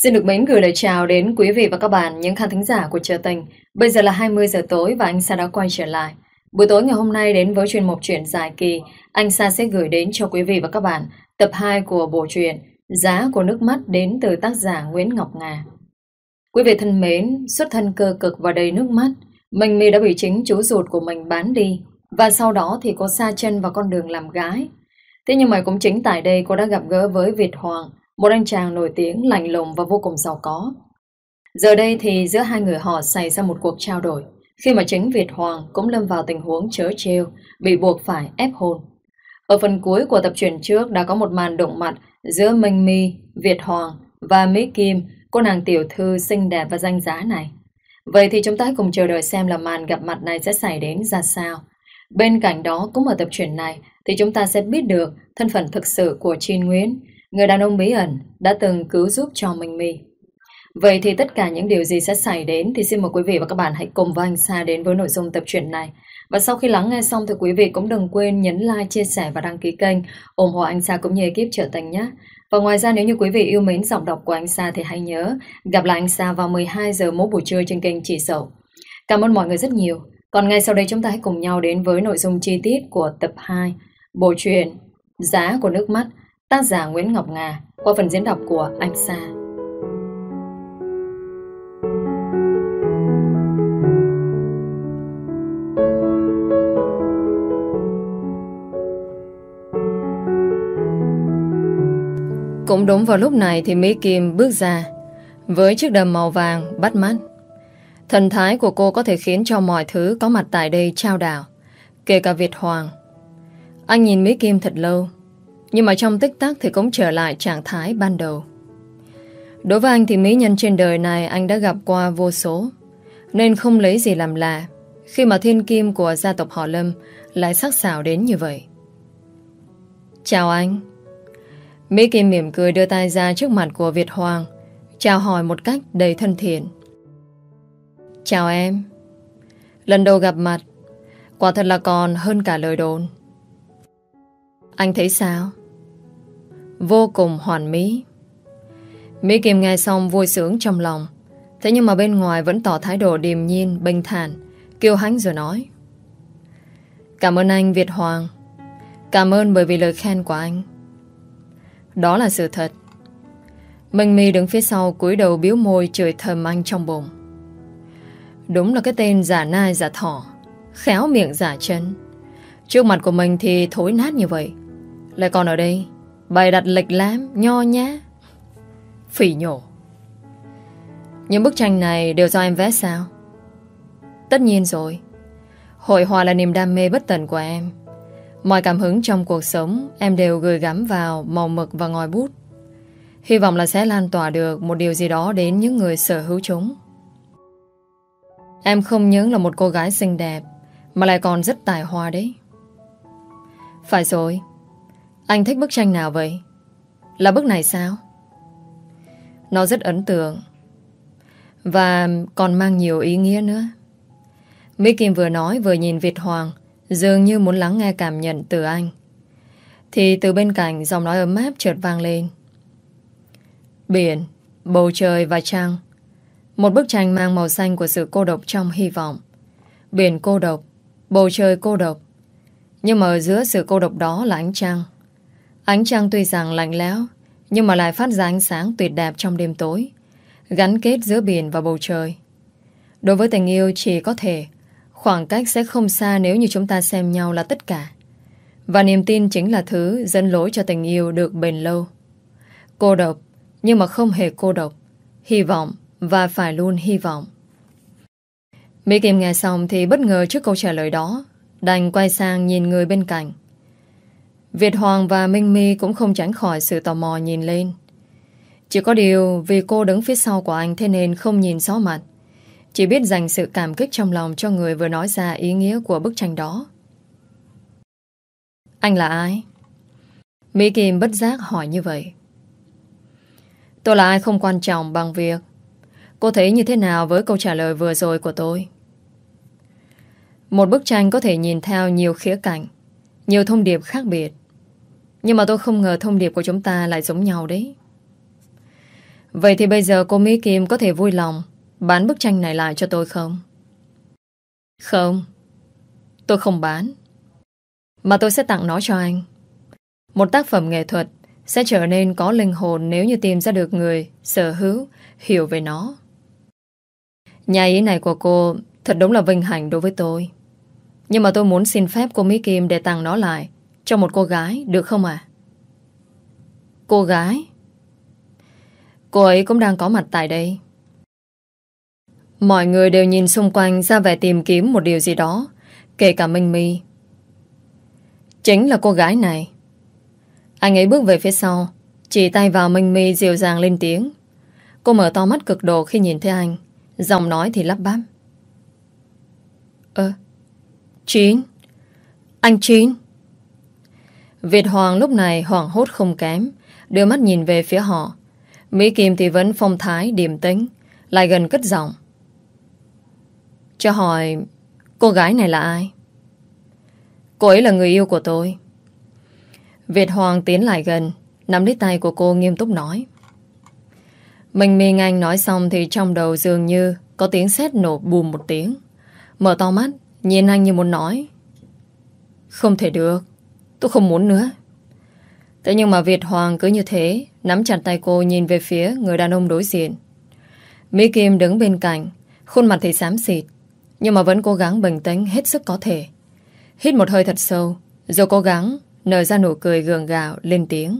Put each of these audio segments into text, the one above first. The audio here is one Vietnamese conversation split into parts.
Xin được mến gửi lời chào đến quý vị và các bạn, những khán thính giả của Chợ Tình. Bây giờ là 20 giờ tối và anh Sa đã quay trở lại. Buổi tối ngày hôm nay đến với chuyên mục truyện dài kỳ, anh Sa sẽ gửi đến cho quý vị và các bạn tập 2 của bộ truyện Giá của nước mắt đến từ tác giả Nguyễn Ngọc Ngà. Quý vị thân mến, xuất thân cơ cực và đầy nước mắt, Minh My đã bị chính chú ruột của mình bán đi và sau đó thì cô sa chân vào con đường làm gái. Thế nhưng mà cũng chính tại đây cô đã gặp gỡ với Việt Hoàng, một anh chàng nổi tiếng, lạnh lùng và vô cùng giàu có. Giờ đây thì giữa hai người họ xảy ra một cuộc trao đổi, khi mà chính Việt Hoàng cũng lâm vào tình huống trớ trêu, bị buộc phải ép hôn. Ở phần cuối của tập truyện trước đã có một màn đụng mặt giữa Minh My, Việt Hoàng và Mỹ Kim, cô nàng tiểu thư xinh đẹp và danh giá này. Vậy thì chúng ta hãy cùng chờ đợi xem là màn gặp mặt này sẽ xảy đến ra sao. Bên cạnh đó, cũng ở tập truyện này thì chúng ta sẽ biết được thân phận thực sự của Chin Nguyễn, người đàn ông bí ẩn đã từng cứu giúp cho Minh My. Vậy thì tất cả những điều gì sẽ xảy đến thì xin mời quý vị và các bạn hãy cùng với anh Sa đến với nội dung tập truyện này. Và sau khi lắng nghe xong thì quý vị cũng đừng quên nhấn like, chia sẻ và đăng ký kênh, ủng hộ anh Sa cũng như ekip Chợ Tình nhé. Và ngoài ra nếu như quý vị yêu mến giọng đọc của anh Sa thì hãy nhớ gặp lại anh Sa vào 12 giờ mỗi buổi trưa trên kênh Chị Sậu. Cảm ơn mọi người rất nhiều. Còn ngay sau đây chúng ta hãy cùng nhau đến với nội dung chi tiết của tập 2 bộ truyện Giá của nước mắt, tác giả Nguyễn Ngọc Ngà, qua phần diễn đọc của anh Sa. Cũng đúng vào lúc này thì Mỹ Kim bước ra với chiếc đầm màu vàng bắt mắt. Thần thái của cô có thể khiến cho mọi thứ có mặt tại đây chao đảo, kể cả Việt Hoàng. Anh nhìn Mỹ Kim thật lâu, nhưng mà trong tích tắc thì cũng trở lại trạng thái ban đầu. Đối với anh thì mỹ nhân trên đời này anh đã gặp qua vô số, nên không lấy gì làm lạ khi mà thiên kim của gia tộc họ Lâm lại sắc sảo đến như vậy. Chào anh. Mỹ Kim mỉm cười đưa tay ra trước mặt của Việt Hoàng, chào hỏi một cách đầy thân thiện. Chào em. Lần đầu gặp mặt, quả thật là còn hơn cả lời đồn. Anh thấy sao? Vô cùng hoàn mỹ. Mỹ Kim nghe xong vui sướng trong lòng, thế nhưng mà bên ngoài vẫn tỏ thái độ điềm nhiên, bình thản, kiêu hãnh rồi nói: Cảm ơn anh Việt Hoàng. Cảm ơn bởi vì lời khen của anh. Đó là sự thật. Minh My đứng phía sau cúi đầu biếu môi chửi thầm anh trong bụng. Đúng là cái tên giả nai giả thỏ, khéo miệng giả chân. Trước mặt của mình thì thối nát như vậy, lại còn ở đây bày đặt lịch lãm, nho nhã, phỉ nhổ. Những bức tranh này đều do em vẽ sao? Tất nhiên rồi. Hội họa là niềm đam mê bất tận của em. Mọi cảm hứng trong cuộc sống em đều gửi gắm vào màu mực và ngòi bút. Hy vọng là sẽ lan tỏa được một điều gì đó đến những người sở hữu chúng. Em không những là một cô gái xinh đẹp, mà lại còn rất tài hoa đấy. Phải rồi. Anh thích bức tranh nào vậy? Là bức này sao? Nó rất ấn tượng, và còn mang nhiều ý nghĩa nữa. Mỹ Kim vừa nói vừa nhìn Việt Hoàng, dường như muốn lắng nghe cảm nhận từ anh. Thì từ bên cạnh giọng nói ấm áp chợt vang lên. Biển, bầu trời và trăng. Một bức tranh mang màu xanh của sự cô độc trong hy vọng. Biển cô độc, bầu trời cô độc, nhưng mà ở giữa sự cô độc đó là ánh trăng. Ánh trăng tuy rằng lạnh lẽo, nhưng mà lại phát ra ánh sáng tuyệt đẹp trong đêm tối, gắn kết giữa biển và bầu trời. Đối với tình yêu chỉ có thể khoảng cách sẽ không xa nếu như chúng ta xem nhau là tất cả. Và niềm tin chính là thứ dẫn lối cho tình yêu được bền lâu. Cô độc, nhưng mà không hề cô độc. Hy vọng và phải luôn hy vọng. Mỹ Kim nghe xong thì bất ngờ trước câu trả lời đó, đành quay sang nhìn người bên cạnh. Việt Hoàng và Minh My cũng không tránh khỏi sự tò mò nhìn lên. Chỉ có điều vì cô đứng phía sau của anh thế nên không nhìn xó mặt, chỉ biết dành sự cảm kích trong lòng cho người vừa nói ra ý nghĩa của bức tranh đó. Anh là ai? Mỹ Kim bất giác hỏi như vậy. Tôi là ai không quan trọng bằng việc cô thấy như thế nào với câu trả lời vừa rồi của tôi. Một bức tranh có thể nhìn theo nhiều khía cạnh, nhiều thông điệp khác biệt. Nhưng mà tôi không ngờ thông điệp của chúng ta lại giống nhau đấy. Vậy thì bây giờ cô Mỹ Kim có thể vui lòng bán bức tranh này lại cho tôi không? Không, tôi không bán, mà tôi sẽ tặng nó cho anh. Một tác phẩm nghệ thuật sẽ trở nên có linh hồn nếu như tìm ra được người sở hữu, hiểu về nó. Nhà ý này của cô thật đúng là vinh hạnh đối với tôi. Nhưng mà tôi muốn xin phép cô Mỹ Kim để tặng nó lại cho một cô gái, được không ạ? Cô gái? Cô ấy cũng đang có mặt tại đây. Mọi người đều nhìn xung quanh ra vẻ tìm kiếm một điều gì đó, kể cả Minh My. Chính là cô gái này. Anh ấy bước về phía sau, chỉ tay vào Minh My dịu dàng lên tiếng. Cô mở to mắt cực độ khi nhìn thấy anh, giọng nói thì lắp bắp. Chín. Anh Chín. Việt Hoàng lúc này hoảng hốt không kém, đưa mắt nhìn về phía họ. Mỹ Kim thì vẫn phong thái điềm tĩnh, lại gần cất giọng. Cho hỏi cô gái này là ai? Cô ấy là người yêu của tôi. Việt Hoàng tiến lại gần, nắm lấy tay của cô nghiêm túc nói. Mình Minh Anh nói xong thì trong đầu dường như có tiếng sét nổ bùm một tiếng. Mở to mắt, nhìn anh như muốn nói. Không thể được, tôi không muốn nữa. Thế nhưng mà Việt Hoàng cứ như thế, nắm chặt tay cô nhìn về phía người đàn ông đối diện. Mỹ Kim đứng bên cạnh, khuôn mặt thì xám xịt, nhưng mà vẫn cố gắng bình tĩnh hết sức có thể. Hít một hơi thật sâu, rồi cố gắng nở ra nụ cười gượng gạo lên tiếng.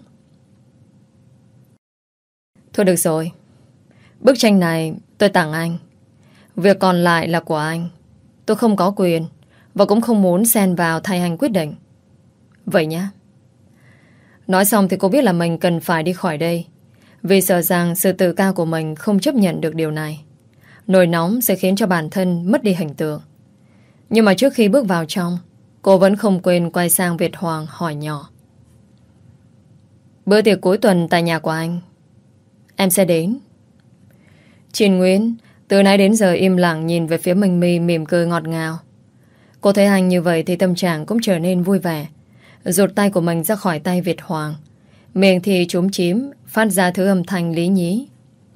Thôi được rồi, bức tranh này tôi tặng anh. Việc còn lại là của anh. Tôi không có quyền và cũng không muốn xen vào thay anh quyết định. Vậy nhá. Nói xong thì cô biết là mình cần phải đi khỏi đây, vì sợ rằng sự tự cao của mình không chấp nhận được điều này. Nổi nóng sẽ khiến cho bản thân mất đi hình tượng. Nhưng mà trước khi bước vào trong, cô vẫn không quên quay sang Việt Hoàng hỏi nhỏ. Bữa tiệc cuối tuần tại nhà của anh, em sẽ đến. Trình Nguyễn từ nãy đến giờ im lặng nhìn về phía Minh My, mỉm cười ngọt ngào. Cô thấy anh như vậy thì tâm trạng cũng trở nên vui vẻ. Rụt tay của mình ra khỏi tay Việt Hoàng, miệng thì chúm chím phát ra thứ âm thanh lý nhí.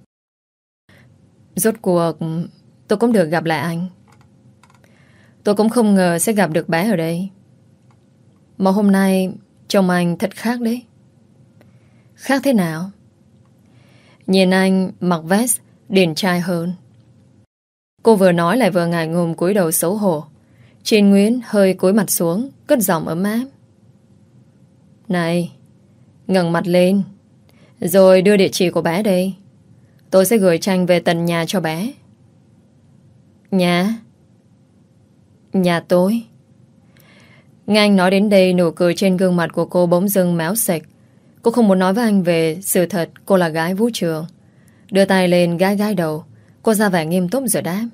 Rốt cuộc tôi cũng được gặp lại anh. Tôi cũng không ngờ sẽ gặp được bé ở đây. Mà hôm nay trông anh thật khác đấy. Khác thế nào? Nhìn anh mặc vest điển trai hơn. Cô vừa nói lại vừa ngại ngùng cúi đầu xấu hổ. Trình Nguyễn hơi cúi mặt xuống, cất giọng ấm áp. Này, ngẩng mặt lên, rồi đưa địa chỉ của bé đây. Tôi sẽ gửi tranh về tận nhà cho bé. Nhà? Nhà tôi? Nghe anh nói đến đây, nụ cười trên gương mặt của cô bỗng dưng méo sạch. Cô không muốn nói với anh về sự thật cô là gái vũ trường. Đưa tay lên gãi gãi đầu. Cô ra vẻ nghiêm túc rồi đáp.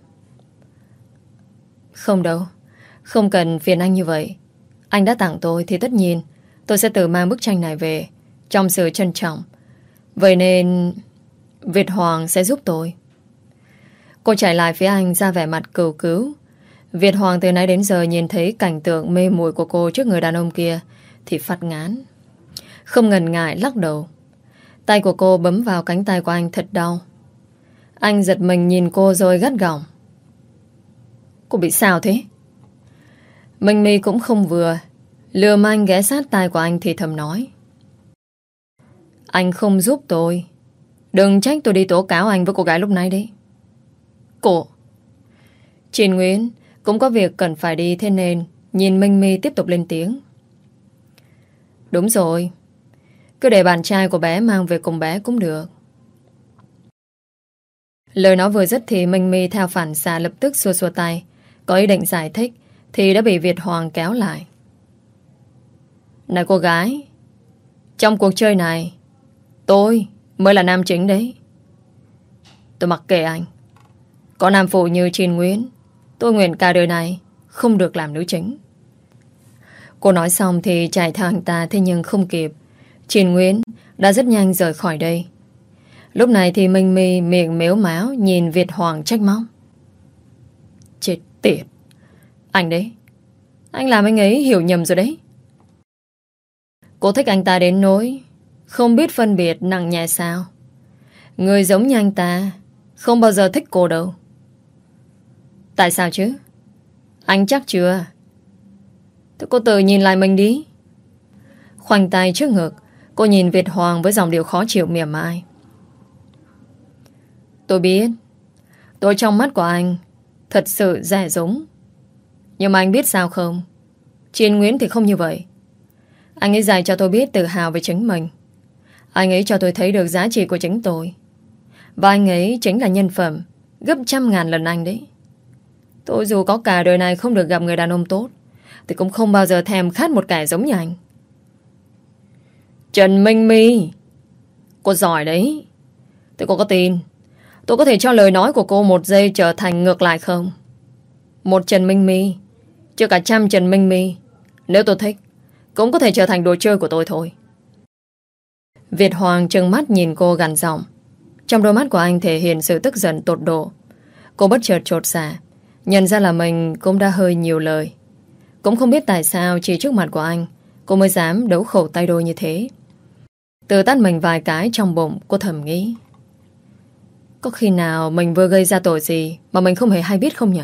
Không đâu, không cần phiền anh như vậy. Anh đã tặng tôi thì tất nhiên tôi sẽ tự mang bức tranh này về trong sự trân trọng. Vậy nên Việt Hoàng sẽ giúp tôi. Cô chạy lại phía anh ra vẻ mặt cầu cứu. Việt Hoàng từ nãy đến giờ nhìn thấy cảnh tượng mê muội của cô trước người đàn ông kia thì phát ngán. Không ngần ngại lắc đầu. Tay của cô bấm vào cánh tay của anh thật đau. Anh giật mình nhìn cô rồi gắt gỏng. Cô bị sao thế? Minh My cũng không vừa, lườm anh ghé sát tai của anh thì thầm nói. Anh không giúp tôi. Đừng trách tôi đi tố cáo anh với cô gái lúc nãy đấy. Cô Trình Nguyễn cũng có việc cần phải đi, thế nên nhìn Minh My tiếp tục lên tiếng. Đúng rồi, cứ để bạn trai của bé mang về cùng bé cũng được. Lời nói vừa dứt thì Minh My theo phản xạ lập tức xua xua tay, có ý định giải thích thì đã bị Việt Hoàng kéo lại. Này cô gái, trong cuộc chơi này tôi mới là nam chính đấy. Tôi mặc kệ anh. Có nam phụ như Trình Nguyễn, tôi nguyện cả đời này không được làm nữ chính. Cô nói xong thì chạy theo anh ta, thế nhưng không kịp. Trình Nguyễn đã rất nhanh rời khỏi đây. Lúc này thì Minh My miệng mếu máo nhìn Việt Hoàng trách móc. Chết tiệt. Anh đấy, anh làm anh ấy hiểu nhầm rồi đấy. Cô thích anh ta đến nỗi không biết phân biệt nặng nhẹ sao? Người giống như anh ta không bao giờ thích cô đâu. Tại sao chứ? Anh chắc chưa? Thế cô tự nhìn lại mình đi. Khoanh tay trước ngực, cô nhìn Việt Hoàng với giọng điệu khó chịu mỉa mai. Tôi biết tôi trong mắt của anh thật sự dè dúng. Nhưng mà anh biết sao không? Trên Nguyễn thì không như vậy. Anh ấy dạy cho tôi biết tự hào về chính mình. Anh ấy cho tôi thấy được giá trị của chính tôi. Và anh ấy chính là nhân phẩm gấp 100.000 lần anh đấy. Tôi dù có cả đời này không được gặp người đàn ông tốt thì cũng không bao giờ thèm khát một kẻ giống như anh. Trần Minh My, cô giỏi đấy. Thế cô có tin tôi có thể cho lời nói của cô một giây trở thành ngược lại không? Một Trần Minh My, chưa cả 100 Trần Minh My, nếu tôi thích cũng có thể trở thành đồ chơi của tôi thôi. Việt Hoàng trừng mắt nhìn cô gằn giọng. Trong đôi mắt của anh thể hiện sự tức giận tột độ. Cô bất chợt chột dạ, nhận ra là mình cũng đã hơi nhiều lời. Cũng không biết tại sao chỉ trước mặt của anh cô mới dám đấu khẩu tay đôi như thế. Tự tát mình vài cái trong bụng, cô thầm nghĩ. Có khi nào mình vừa gây ra tội gì mà mình không hề hay biết không nhỉ?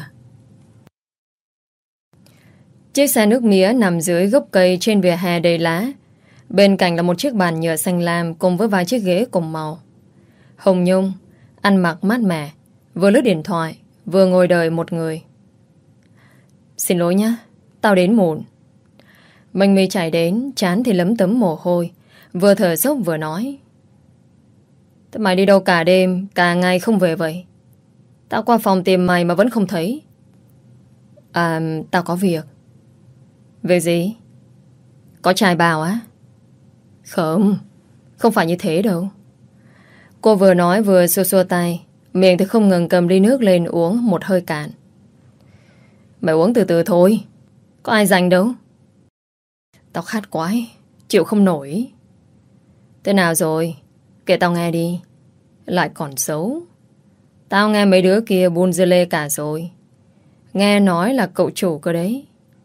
Chiếc xe nước mía nằm dưới gốc cây trên vỉa hè đầy lá. Bên cạnh là một chiếc bàn nhựa xanh lam cùng với vài chiếc ghế cùng màu. Hồng Nhung ăn mặc mát mẻ, vừa lướt điện thoại vừa ngồi đợi một người. Xin lỗi nhá, tao đến muộn. Mình mi chạy đến, trán thì lấm tấm mồ hôi, vừa thở dốc vừa nói. Thế mày đi đâu cả đêm, cả ngày không về vậy? Tao qua phòng tìm mày mà vẫn không thấy. À, tao có việc. Việc gì? Có trai bào á? Không, không phải như thế đâu. Cô vừa nói vừa xua xua tay, miệng thì không ngừng cầm ly nước lên uống một hơi cạn. Mày uống từ từ thôi, có ai rảnh đâu. Tao khát quá, chịu không nổi. Thế nào rồi? Kể tao nghe đi. Lại còn xấu. Tao nghe mấy đứa kia buôn dưa lê cả rồi. Nghe nói là cậu chủ cơ đấy.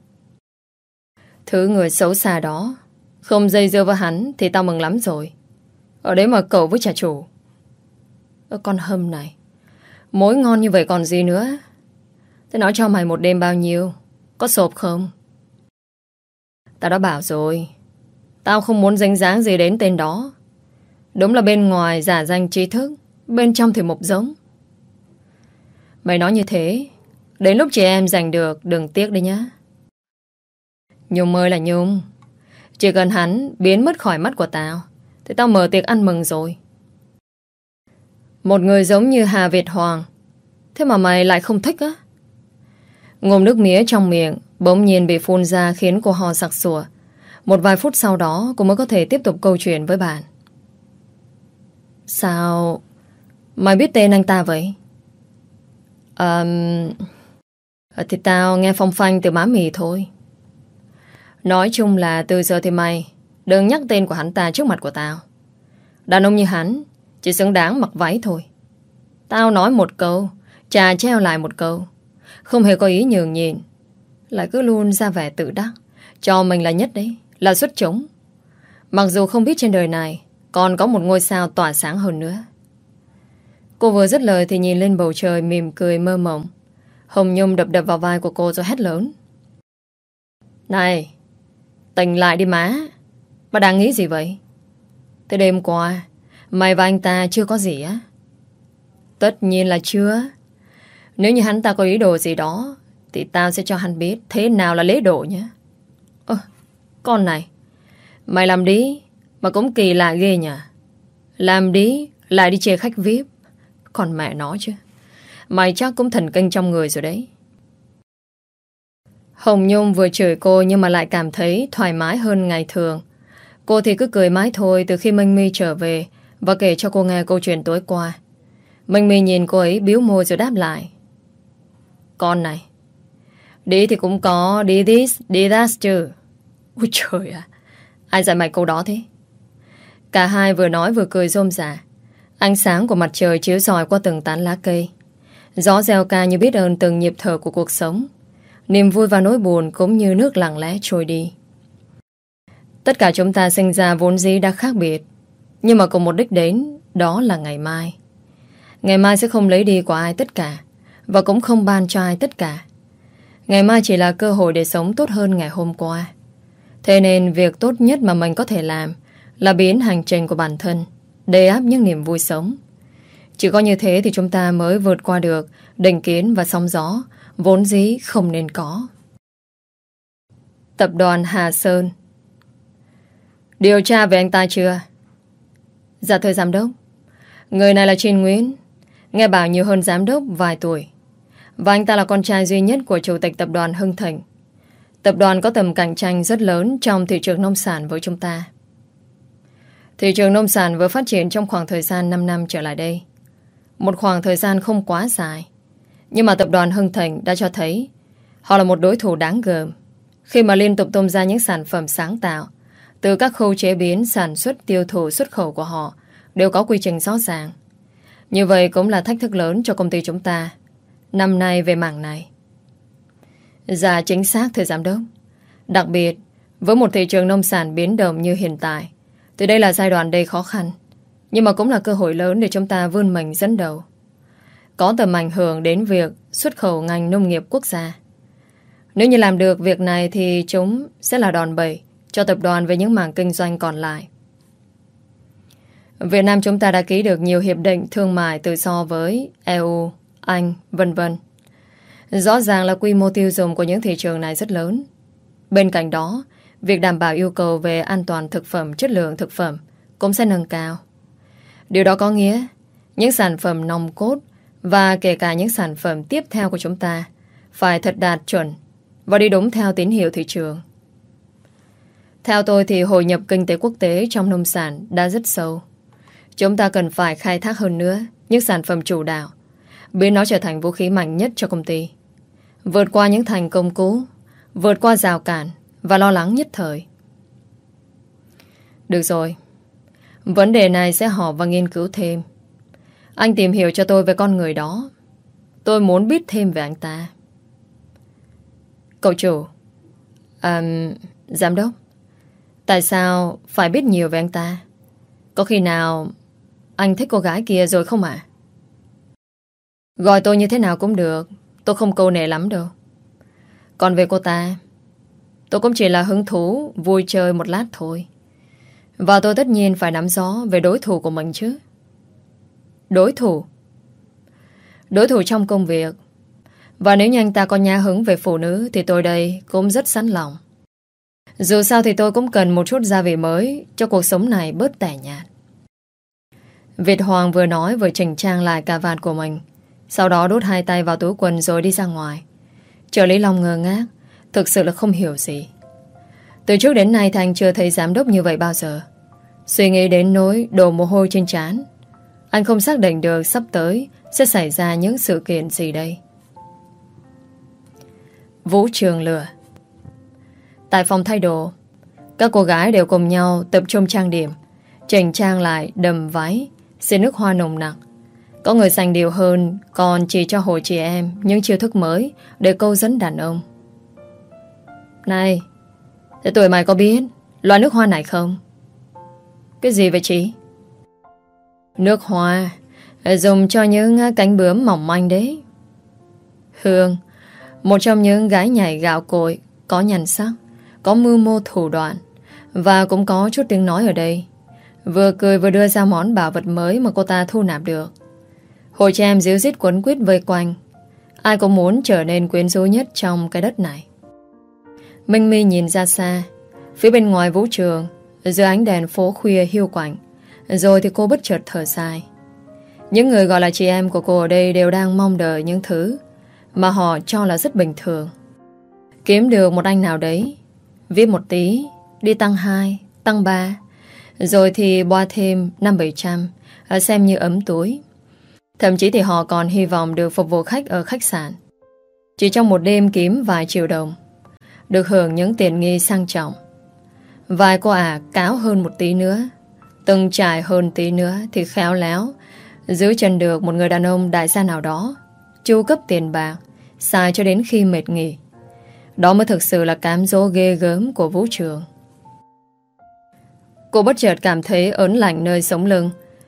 Thứ người xấu xa đó không dây dưa với hắn thì tao mừng lắm rồi. Ở đấy mà cậu với trả chủ. Con Hâm này, mối ngon như vậy còn gì nữa. Thế nói cho mày một đêm bao nhiêu? Có sộp không? Tao đã bảo rồi, tao không muốn dính dáng gì đến tên đó. Đúng là bên ngoài giả danh trí thức, bên trong thì mộc giống. Mày nói như thế, đến lúc chị em giành được đừng tiếc đi nhá. Nhung ơi là Nhung, chỉ cần hắn biến mất khỏi mắt của tao thì tao mở tiệc ăn mừng rồi. Một người giống như Hà Việt Hoàng, thế mà mày lại không thích á? Ngụm nước mía trong miệng bỗng nhiên bị phun ra khiến cô ho sặc sụa. Một vài phút sau đó cô mới có thể tiếp tục câu chuyện với bạn. Sao mày biết tên anh ta vậy? Thì tao nghe phong phanh từ má mì thôi. Nói chung là từ giờ thì mày đừng nhắc tên của hắn ta trước mặt của tao. Đàn ông như hắn chỉ xứng đáng mặc váy thôi. Tao nói một câu, trà treo lại một câu, không hề có ý nhường nhịn, lại cứ luôn ra vẻ tự đắc, cho mình là nhất đấy, là xuất chúng. Mặc dù không biết trên đời này còn có một ngôi sao tỏa sáng hơn nữa. Cô vừa dứt lời thì nhìn lên bầu trời mỉm cười mơ mộng. Hồng Nhung đập đập vào vai của cô rồi hét lớn. Này, tỉnh lại đi má. Mà đang nghĩ gì vậy? Từ đêm qua mày và anh ta chưa có gì á? Tất nhiên là chưa. Nếu như hắn ta có ý đồ gì đó thì tao sẽ cho hắn biết thế nào là lễ độ nhé. Con này, mày làm đi mà cũng kỳ lạ ghê nhỉ. Làm đi lại đi chê khách VIP. Còn mẹ nó chứ, mày chắc cũng thần kinh trong người rồi đấy. Hồng Nhung vừa chửi cô nhưng mà lại cảm thấy thoải mái hơn ngày thường. Cô thì cứ cười mãi thôi từ khi Minh My trở về và kể cho cô nghe câu chuyện tối qua. Minh My nhìn cô ấy bĩu môi rồi đáp lại. Con này, đi thì cũng có đi this, đi that chứ. Ôi trời ạ, ai dạy mày câu đó thế? Cả hai vừa nói vừa cười rôm rả. Ánh sáng của mặt trời chiếu rọi qua từng tán lá cây. Gió reo ca như biết ơn từng nhịp thở của cuộc sống. Niềm vui và nỗi buồn cũng như nước lặng lẽ trôi đi. Tất cả chúng ta sinh ra vốn dĩ đã khác biệt, nhưng mà cùng một đích đến đó là ngày mai. Ngày mai sẽ không lấy đi của ai tất cả, và cũng không ban cho ai tất cả. Ngày mai chỉ là cơ hội để sống tốt hơn ngày hôm qua. Thế nên việc tốt nhất mà mình có thể làm là biến hành trình của bản thân đầy áp những niềm vui sống. Chỉ có như thế thì chúng ta mới vượt qua được định kiến và sóng gió vốn dĩ không nên có. Tập đoàn Hà Sơn. Điều tra về anh ta chưa? Dạ thưa giám đốc, người này là Trinh Nguyễn, nghe bảo nhiều hơn giám đốc vài tuổi, và anh ta là con trai duy nhất của chủ tịch tập đoàn Hưng Thịnh. Tập đoàn có tầm cạnh tranh rất lớn trong thị trường nông sản với chúng ta. Thị trường nông sản vừa phát triển trong khoảng thời gian 5 năm trở lại đây. Một khoảng thời gian không quá dài. Nhưng mà tập đoàn Hưng Thịnh đã cho thấy họ là một đối thủ đáng gờm khi mà liên tục tung ra những sản phẩm sáng tạo. Từ các khâu chế biến, sản xuất, tiêu thụ, xuất khẩu của họ đều có quy trình rõ ràng. Như vậy cũng là thách thức lớn cho công ty chúng ta năm nay về mảng này. Dạ chính xác thưa giám đốc. Đặc biệt với một thị trường nông sản biến động như hiện tại thì đây là giai đoạn đầy khó khăn, nhưng mà cũng là cơ hội lớn để chúng ta vươn mình dẫn đầu, có tầm ảnh hưởng đến việc xuất khẩu ngành nông nghiệp quốc gia. Nếu như làm được việc này thì chúng sẽ là đòn bẩy cho tập đoàn về những mảng kinh doanh còn lại. Việt Nam chúng ta đã ký được nhiều hiệp định thương mại tự do với EU, Anh, vân vân. Rõ ràng là quy mô tiêu dùng của những thị trường này rất lớn. Bên cạnh đó, việc đảm bảo yêu cầu về an toàn thực phẩm, chất lượng thực phẩm cũng sẽ nâng cao. Điều đó có nghĩa những sản phẩm nòng cốt và kể cả những sản phẩm tiếp theo của chúng ta phải thật đạt chuẩn và đi đúng theo tín hiệu thị trường. Theo tôi thì hội nhập kinh tế quốc tế trong nông sản đã rất sâu. Chúng ta cần phải khai thác hơn nữa những sản phẩm chủ đạo, biến nó trở thành vũ khí mạnh nhất cho công ty. Vượt qua những thành công cũ, vượt qua rào cản và lo lắng nhất thời. Được rồi, vấn đề này sẽ họp và nghiên cứu thêm. Anh tìm hiểu cho tôi về con người đó. Tôi muốn biết thêm về anh ta. Cậu chủ, giám đốc, tại sao phải biết nhiều về anh ta? Có khi nào anh thích cô gái kia rồi không ạ? Gọi tôi như thế nào cũng được, tôi không câu nệ lắm đâu. Còn về cô ta, tôi cũng chỉ là hứng thú vui chơi một lát thôi. Và tôi tất nhiên phải nắm rõ về đối thủ của mình chứ. Đối thủ? Đối thủ trong công việc. Và nếu như anh ta có nhã hứng về phụ nữ thì tôi đây cũng rất sẵn lòng. Dù sao thì tôi cũng cần một chút gia vị mới cho cuộc sống này bớt tẻ nhạt. Việt Hoàng vừa nói vừa chỉnh trang lại cà vạt của mình, sau đó đút hai tay vào túi quần rồi đi ra ngoài. Trợ lý Long ngơ ngác, thực sự là không hiểu gì. Từ trước đến nay thì anh chưa thấy giám đốc như vậy bao giờ. Suy nghĩ đến nỗi đổ mồ hôi trên trán. Anh không xác định được sắp tới sẽ xảy ra những sự kiện gì đây. Vũ trường lửa. Tại phòng thay đồ, các cô gái đều cùng nhau tập trung trang điểm, chỉnh trang lại đầm váy, xịt nước hoa nồng nặc. Có người dành điều hơn, còn chỉ cho hội chị em những chiêu thức mới để câu dẫn đàn ông. Này, thế tụi mày có biết loại nước hoa này không? Cái gì vậy chị? Nước hoa dùng cho những cánh bướm mỏng manh đấy. Hương, một trong những gái nhảy gạo cội, có nhan sắc, có mưu mô thủ đoạn, và cũng có chút tiếng nói ở đây. Vừa cười vừa đưa ra món bảo vật mới mà cô ta thu nạp được. Hội chị em díu dít quấn quýt vây quanh. Ai cũng muốn trở nên quyến rũ nhất trong cái đất này. Minh My nhìn ra xa, phía bên ngoài vũ trường, dưới ánh đèn phố khuya hiu quạnh. Rồi thì cô bất chợt thở dài. Những người gọi là chị em của cô ở đây đều đang mong đợi những thứ mà họ cho là rất bình thường. Kiếm được một anh nào đấy, viết một tí, đi tăng 2, tăng 3, rồi thì boa thêm 500-700, xem như ấm túi. Thậm chí thì họ còn hy vọng được phục vụ khách ở khách sạn. Chỉ trong một đêm kiếm vài triệu đồng, được hưởng những tiện nghi sang trọng. Vài cô ả cáo hơn một tí nữa, từng trải hơn tí nữa thì khéo léo giữ chân được một người đàn ông đại gia nào đó, chu cấp tiền bạc, xài cho đến khi mệt nghỉ. Đó mới thực sự là cám dỗ ghê gớm của vũ trường. Cô bất chợt cảm thấy ớn lạnh nơi sống lưng,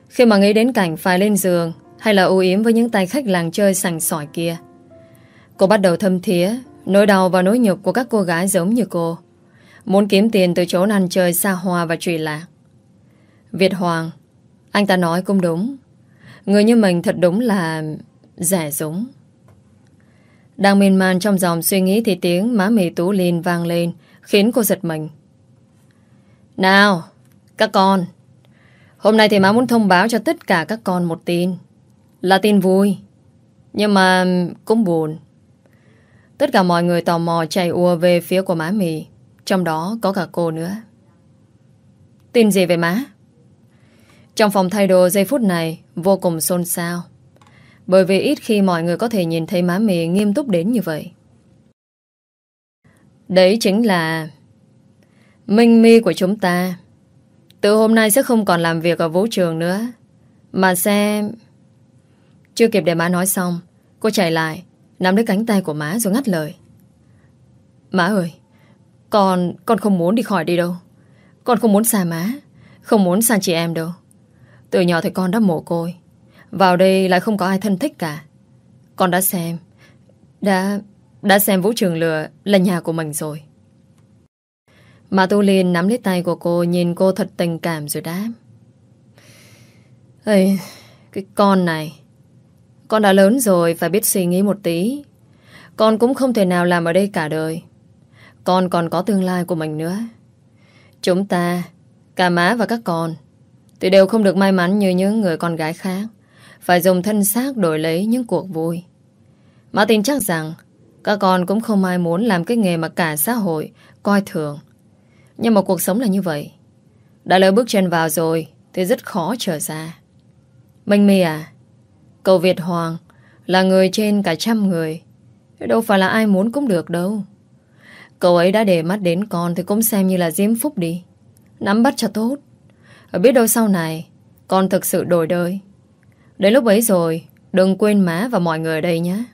Khi mà nghĩ đến cảnh phải lên giường hay là âu yếm với những tay khách làng chơi sành sỏi kia, cô bắt đầu thâm thía nỗi đau và nỗi nhục của các cô gái giống như cô, muốn kiếm tiền từ chỗ ăn chơi xa hoa và trụy lạc. Việt Hoàng, anh ta nói cũng đúng. Người như mình thật đúng là rẻ rúng. Đang miên man trong dòng suy nghĩ thì tiếng má mì Tú Liên vang lên, khiến cô giật mình. Nào, các con, hôm nay thì má muốn thông báo cho tất cả các con một tin. Là tin vui, nhưng mà cũng buồn. Tất cả mọi người tò mò chạy ùa về phía của má mì, trong đó có cả cô nữa. Tin gì về má? Trong phòng thay đồ giây phút này vô cùng xôn xao, bởi vì ít khi mọi người có thể nhìn thấy má mì nghiêm túc đến như vậy. Đấy chính là Minh My của chúng ta. Từ hôm nay sẽ không còn làm việc ở vũ trường nữa, mà sẽ... Chưa kịp để má nói xong, cô chạy lại nắm lấy cánh tay của má rồi ngắt lời. Má ơi, con không muốn đi khỏi đi đâu. Con không muốn xa má, không muốn xa chị em đâu. Từ nhỏ thì con đã mồ côi, vào đây lại không có ai thân thích cả. Con đã xem Đã xem vũ trường lừa là nhà của mình rồi. Mà Tú Liên nắm lấy tay của cô, nhìn cô thật tình cảm rồi đáp. Ê, cái con này, con đã lớn rồi, phải biết suy nghĩ một tí. Con cũng không thể nào làm ở đây cả đời. Con còn có tương lai của mình nữa. Chúng ta, cả má và các con, thì đều không được may mắn như những người con gái khác, phải dùng thân xác đổi lấy những cuộc vui. Má tin chắc rằng các con cũng không ai muốn làm cái nghề mà cả xã hội coi thường. Nhưng mà cuộc sống là như vậy. Đã lỡ bước chân vào rồi thì rất khó trở ra. Minh My à, cậu Việt Hoàng là người trên cả trăm người, đâu phải là ai muốn cũng được đâu. Cậu ấy đã để mắt đến con thì cũng xem như là diễm phúc đi. Nắm bắt cho tốt. Biết đâu sau này con thực sự đổi đời. Đến lúc ấy rồi đừng quên má và mọi người ở đây nhé.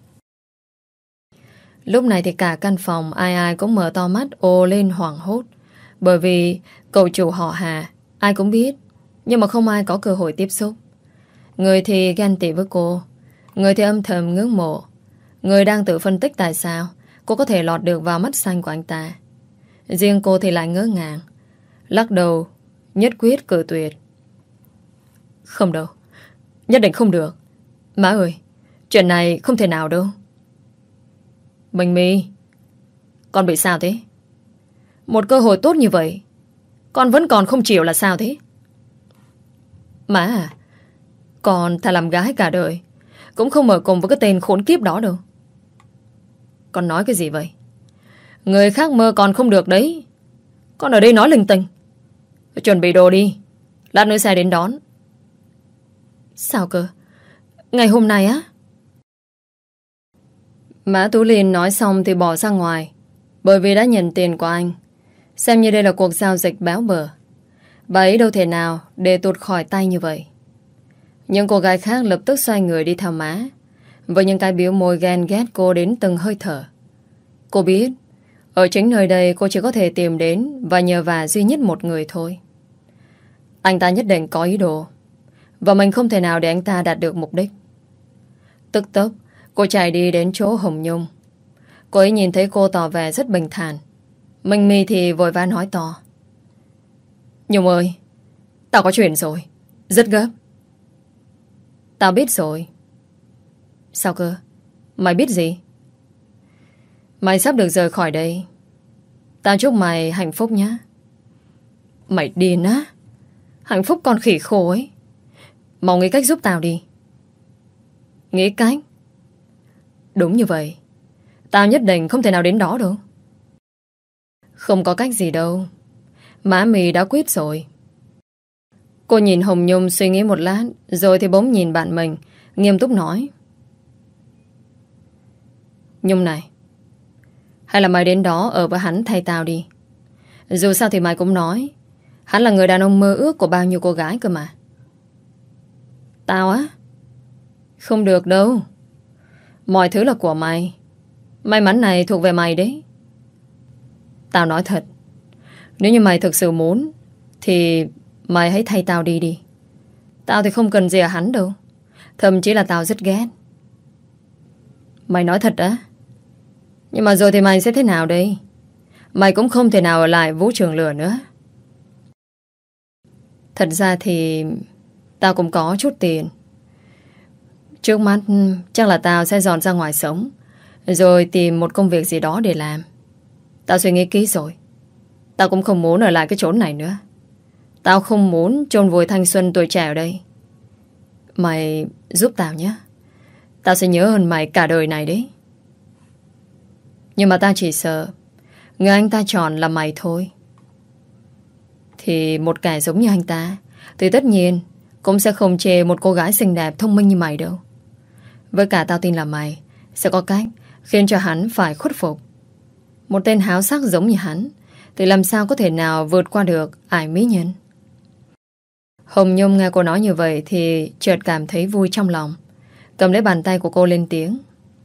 Lúc này thì cả căn phòng ai ai cũng mở to mắt ồ lên hoảng hốt. Bởi vì cậu chủ họ Hà ai cũng biết, nhưng mà không ai có cơ hội tiếp xúc. Người thì ghen tị với cô, người thì âm thầm ngưỡng mộ, người đang tự phân tích tại sao cô có thể lọt được vào mắt xanh của anh ta. Riêng cô thì lại ngỡ ngàng, lắc đầu, nhất quyết cự tuyệt. Không đâu, nhất định không được. Má ơi, chuyện này không thể nào đâu. Bình My, con bị sao thế? Một cơ hội tốt như vậy con vẫn còn không chịu là sao thế? Má à, con thà làm gái cả đời cũng không ở cùng với cái tên khốn kiếp đó đâu. Con nói cái gì vậy? Người khác mơ còn không được đấy. Con ở đây nói linh tinh. Chuẩn bị đồ đi, lát nữa xe đến đón. Sao cơ? Ngày hôm nay á? Má Tú Liên nói xong thì bỏ ra ngoài, bởi vì đã nhận tiền của anh, xem như đây là cuộc giao dịch béo bở. Bà ấy đâu thể nào để tuột khỏi tay như vậy. Những cô gái khác lập tức xoay người đi theo má, với những cái biểu môi ghen ghét cô đến từng hơi thở. Cô biết ở chính nơi đây cô chỉ có thể tìm đến và nhờ vả duy nhất một người thôi. Anh ta nhất định có ý đồ, và mình không thể nào để anh ta đạt được mục đích. Tức tốc cô chạy đi đến chỗ Hồng Nhung. Cô ấy nhìn thấy cô tỏ vẻ rất bình thản. Minh My thì vội vã nói to. Nhung ơi, tao có chuyện rồi, rất gấp. Tao biết rồi. Sao cơ? Mày biết gì? Mày sắp được rời khỏi đây. Tao chúc mày hạnh phúc nhé. Mày điên á? Hạnh phúc con khỉ khô ấy. Mau nghĩ cách giúp tao đi. Nghĩ cách? Đúng như vậy. Tao nhất định không thể nào đến đó đâu. Không có cách gì đâu. Má mì đã quyết rồi. Cô nhìn Hồng Nhung suy nghĩ một lát, rồi thì bỗng nhìn bạn mình, nghiêm túc nói. Nhung này, hay là mày đến đó ở với hắn thay tao đi. Dù sao thì mày cũng nói hắn là người đàn ông mơ ước của bao nhiêu cô gái cơ mà. Tao á? Không được đâu. Mọi thứ là của mày. May mắn này thuộc về mày đấy. Tao nói thật, nếu như mày thực sự muốn thì mày hãy thay tao đi đi. Tao thì không cần gì ở hắn đâu. Thậm chí là tao rất ghét. Mày nói thật á? Nhưng mà rồi thì mày sẽ thế nào đây? Mày cũng không thể nào ở lại vũ trường lửa nữa. Thật ra thì tao cũng có chút tiền. Trước mắt chắc là tao sẽ dọn ra ngoài sống, rồi tìm một công việc gì đó để làm. Tao suy nghĩ kỹ rồi. Tao cũng không muốn ở lại cái chốn này nữa. Tao không muốn chôn vùi thanh xuân tuổi trẻ ở đây. Mày giúp tao nhé. Tao sẽ nhớ hơn mày cả đời này đấy. Nhưng mà tao chỉ sợ người anh ta chọn là mày thôi. Thì một kẻ giống như anh ta thì tất nhiên cũng sẽ không chê một cô gái xinh đẹp thông minh như mày đâu. Với cả tao tin là mày sẽ có cách khiến cho hắn phải khuất phục. Một tên háo sắc giống như hắn thì làm sao có thể nào vượt qua được ải mỹ nhân. Hồng Nhung nghe cô nói như vậy thì chợt cảm thấy vui trong lòng. Cầm lấy bàn tay của cô lên tiếng.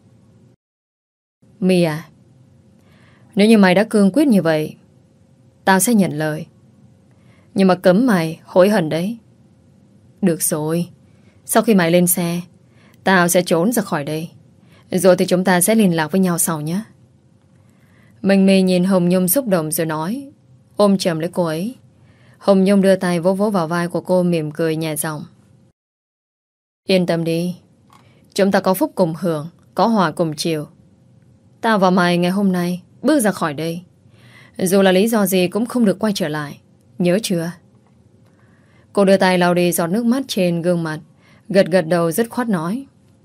My à, nếu như mày đã cương quyết như vậy, tao sẽ nhận lời. Nhưng mà cấm mày hối hận đấy. Được rồi, sau khi mày lên xe, tao sẽ trốn ra khỏi đây. Rồi thì chúng ta sẽ liên lạc với nhau sau nhé. Minh My nhìn Hồng Nhung xúc động rồi nói, ôm chầm lấy cô ấy. Hồng Nhung đưa tay vỗ vỗ vào vai của cô, mỉm cười nhẹ giọng. Yên tâm đi, chúng ta có phúc cùng hưởng, có họa cùng chịu. Tao và mày ngày hôm nay bước ra khỏi đây, dù là lý do gì cũng không được quay trở lại. Nhớ chưa? Cô đưa tay lau đi giọt nước mắt trên gương mặt, gật gật đầu dứt khoát nói.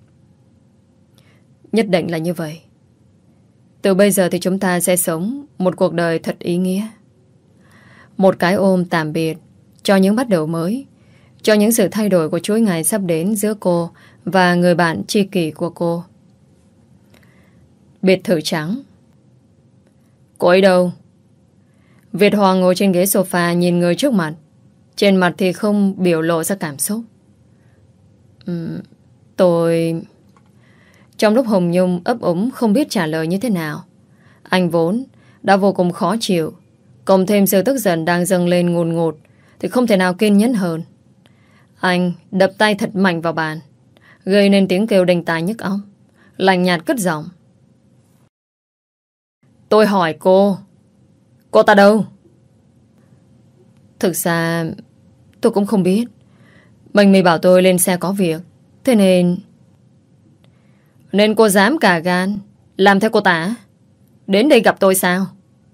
Nhất định là như vậy. Từ bây giờ thì chúng ta sẽ sống một cuộc đời thật ý nghĩa. Một cái ôm tạm biệt cho những bắt đầu mới, cho những sự thay đổi của chuỗi ngày sắp đến giữa cô và người bạn tri kỷ của cô. Biệt thự trắng. Cô ấy đâu? Việt Hoàng ngồi trên ghế sofa nhìn người trước mặt. Trên mặt thì không biểu lộ ra cảm xúc. Tôi... Trong lúc Hồng Nhung ấp úng không biết trả lời như thế nào, anh vốn đã vô cùng khó chịu, cộng thêm sự tức giận đang dâng lên ngùn ngụt thì không thể nào kiên nhẫn hơn. Anh đập tay thật mạnh vào bàn, gây nên tiếng kêu đinh tai nhức óc, lạnh nhạt cất giọng. Tôi hỏi cô ta đâu? Thực ra tôi cũng không biết. Mình mới bảo tôi lên xe có việc, thế nên cô dám cả gan làm theo cô ta? Đến đây gặp tôi sao?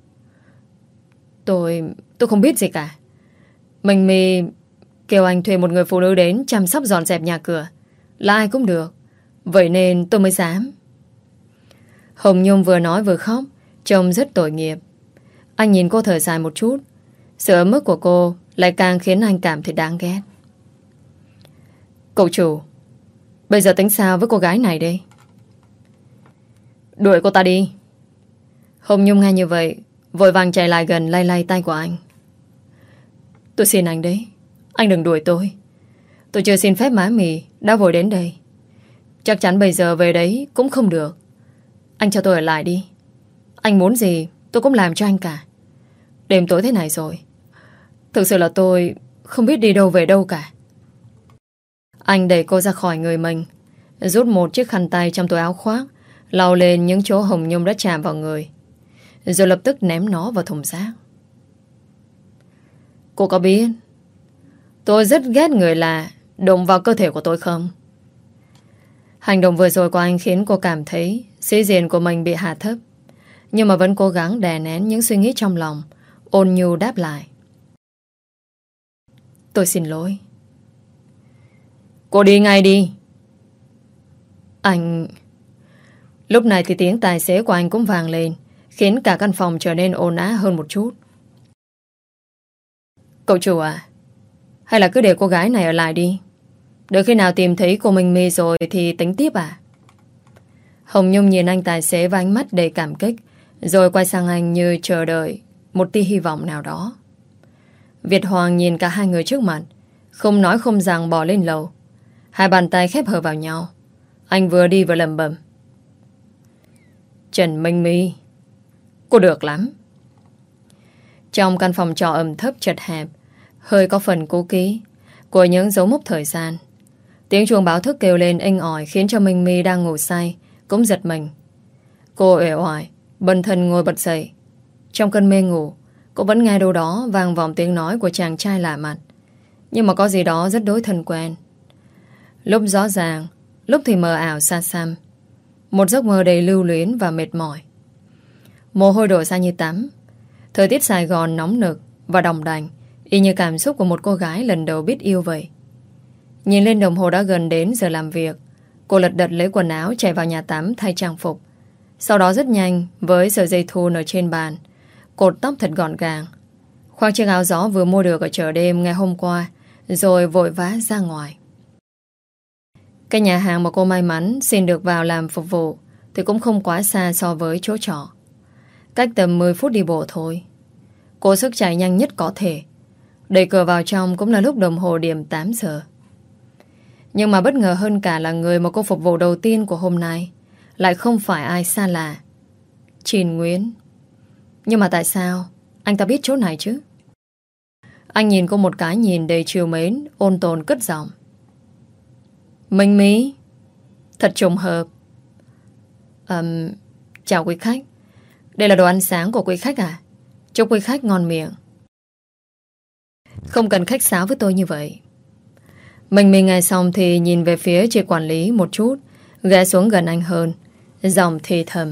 Tôi không biết gì cả. Mình kêu anh thuê một người phụ nữ đến chăm sóc dọn dẹp nhà cửa, là ai cũng được. Vậy nên tôi mới dám. Hồng Nhung vừa nói vừa khóc, trông rất tội nghiệp. Anh nhìn cô thở dài một chút. Sự ấm ức của cô lại càng khiến anh cảm thấy đáng ghét. Cậu chủ, bây giờ tính sao với cô gái này đây? Đuổi cô ta đi. Hồng Nhung nghe như vậy vội vàng chạy lại gần, lay lay tay của anh. Tôi xin anh đấy, anh đừng đuổi tôi. Tôi chưa xin phép má mì đã vội đến đây. Chắc chắn bây giờ về đấy cũng không được. Anh cho tôi ở lại đi. Anh muốn gì tôi cũng làm cho anh cả. Đêm tối thế này rồi, thực sự là tôi không biết đi đâu về đâu cả. Anh đẩy cô ra khỏi người mình, rút một chiếc khăn tay trong túi áo khoác, lau lên những chỗ Hồng Nhung đã chạm vào người, rồi lập tức ném nó vào thùng rác. Cô có biết tôi rất ghét người lạ đụng vào cơ thể của tôi không? Hành động vừa rồi của anh khiến cô cảm thấy sĩ diện của mình bị hạ thấp, nhưng mà vẫn cố gắng đè nén những suy nghĩ trong lòng, ôn nhu đáp lại. Tôi xin lỗi. Cô đi ngay đi. Anh... Lúc này thì tiếng tài xế của anh cũng vang lên, khiến cả căn phòng trở nên ồn ào hơn một chút. Cậu chủ à, hay là cứ để cô gái này ở lại đi. Đợi khi nào tìm thấy cô Minh My rồi thì tính tiếp à? Hồng Nhung nhìn anh tài xế với ánh mắt đầy cảm kích, rồi quay sang anh như chờ đợi một tia hy vọng nào đó. Việt Hoàng nhìn cả hai người trước mặt, không nói không rằng bỏ lên lầu. Hai bàn tay khép hờ vào nhau. Anh vừa đi vừa lẩm bẩm. Trần Minh My, cô được lắm. Trong căn phòng trọ ẩm thấp chật hẹp, hơi có phần cũ kỹ, của những dấu mốc thời gian. Tiếng chuông báo thức kêu lên inh ỏi khiến cho Minh My đang ngủ say cũng giật mình. Cô uể oải bần thần ngồi bật dậy. Trong cơn mê ngủ, cô vẫn nghe đâu đó vang vọng tiếng nói của chàng trai lạ mặt. Nhưng mà có gì đó rất đối thân quen. Lúc rõ ràng, lúc thì mờ ảo xa xăm. Một giấc mơ đầy lưu luyến và mệt mỏi. Mồ hôi đổ ra như tắm. Thời tiết Sài Gòn nóng nực và đòng đành, y như cảm xúc của một cô gái lần đầu biết yêu vậy. Nhìn lên đồng hồ đã gần đến giờ làm việc, cô lật đật lấy quần áo chạy vào nhà tắm thay trang phục. Sau đó rất nhanh với sợi dây thun ở trên bàn, cột tóc thật gọn gàng, khoác chiếc áo gió vừa mua được ở chợ đêm ngày hôm qua, rồi vội vã ra ngoài. Cái nhà hàng mà cô may mắn xin được vào làm phục vụ thì cũng không quá xa so với chỗ trọ. Cách tầm 10 phút đi bộ thôi. Cô sức chạy nhanh nhất có thể. Đẩy cửa vào trong cũng là lúc đồng hồ điểm 8 giờ. Nhưng mà bất ngờ hơn cả là người mà cô phục vụ đầu tiên của hôm nay lại không phải ai xa lạ. Trình Nguyễn. Nhưng mà tại sao anh ta biết chỗ này chứ? Anh nhìn cô một cái nhìn đầy trìu mến, ôn tồn cất giọng. Minh My. Thật trùng hợp. Chào quý khách. Đây là đồ ăn sáng của quý khách à? Chúc quý khách ngon miệng. Không cần khách sáo với tôi như vậy. Mình nghe xong thì nhìn về phía chị quản lý một chút, ghé xuống gần anh hơn, giọng thì thầm.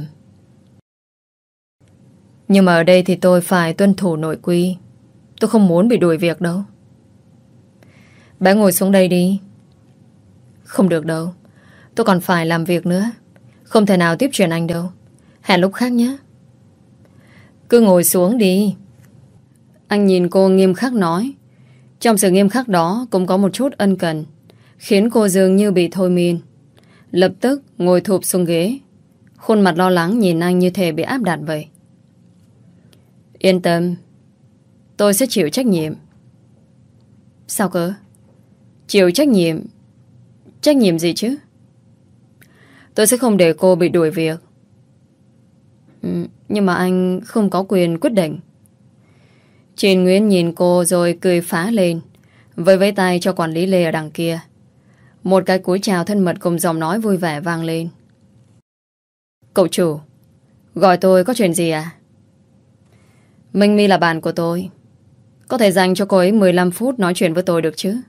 Nhưng mà ở đây thì tôi phải tuân thủ nội quy. Tôi không muốn bị đuổi việc đâu. Bé ngồi xuống đây đi. Không được đâu. Tôi còn phải làm việc nữa. Không thể nào tiếp chuyện anh đâu. Hẹn lúc khác nhé. Cứ ngồi xuống đi. Anh nhìn cô nghiêm khắc nói. Trong sự nghiêm khắc đó cũng có một chút ân cần, khiến cô dường như bị thôi miên. Lập tức ngồi thụp xuống ghế, khuôn mặt lo lắng nhìn anh như thể bị áp đặt vậy. Yên tâm, tôi sẽ chịu trách nhiệm. Sao cơ? Chịu trách nhiệm? Trách nhiệm gì chứ? Tôi sẽ không để cô bị đuổi việc. Nhưng mà anh không có quyền quyết định. Trình Nguyễn nhìn cô rồi cười phá lên, vẫy tay cho quản lý Lê ở đằng kia. Một cái cúi chào thân mật cùng giọng nói vui vẻ vang lên. Cậu chủ, gọi tôi có chuyện gì à? Minh My là bạn của tôi. Có thể dành cho cô ấy 15 phút nói chuyện với tôi được chứ?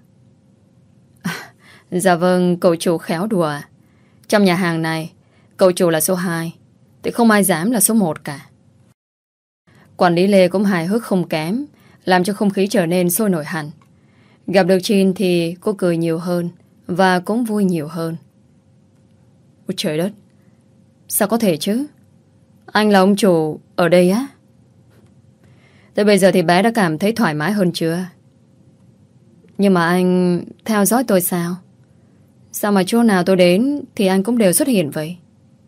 Dạ vâng, cậu chủ khéo đùa. Trong nhà hàng này, cậu chủ là số 2, thì không ai dám là số 1 cả. Quản lý Lê cũng hài hước không kém, làm cho không khí trở nên sôi nổi hẳn. Gặp được Chin thì cô cười nhiều hơn và cũng vui nhiều hơn. Ôi trời đất, sao có thể chứ? Anh là ông chủ ở đây á? Tới bây giờ thì bé đã cảm thấy thoải mái hơn chưa? Nhưng mà anh theo dõi tôi sao? Sao mà chỗ nào tôi đến thì anh cũng đều xuất hiện vậy?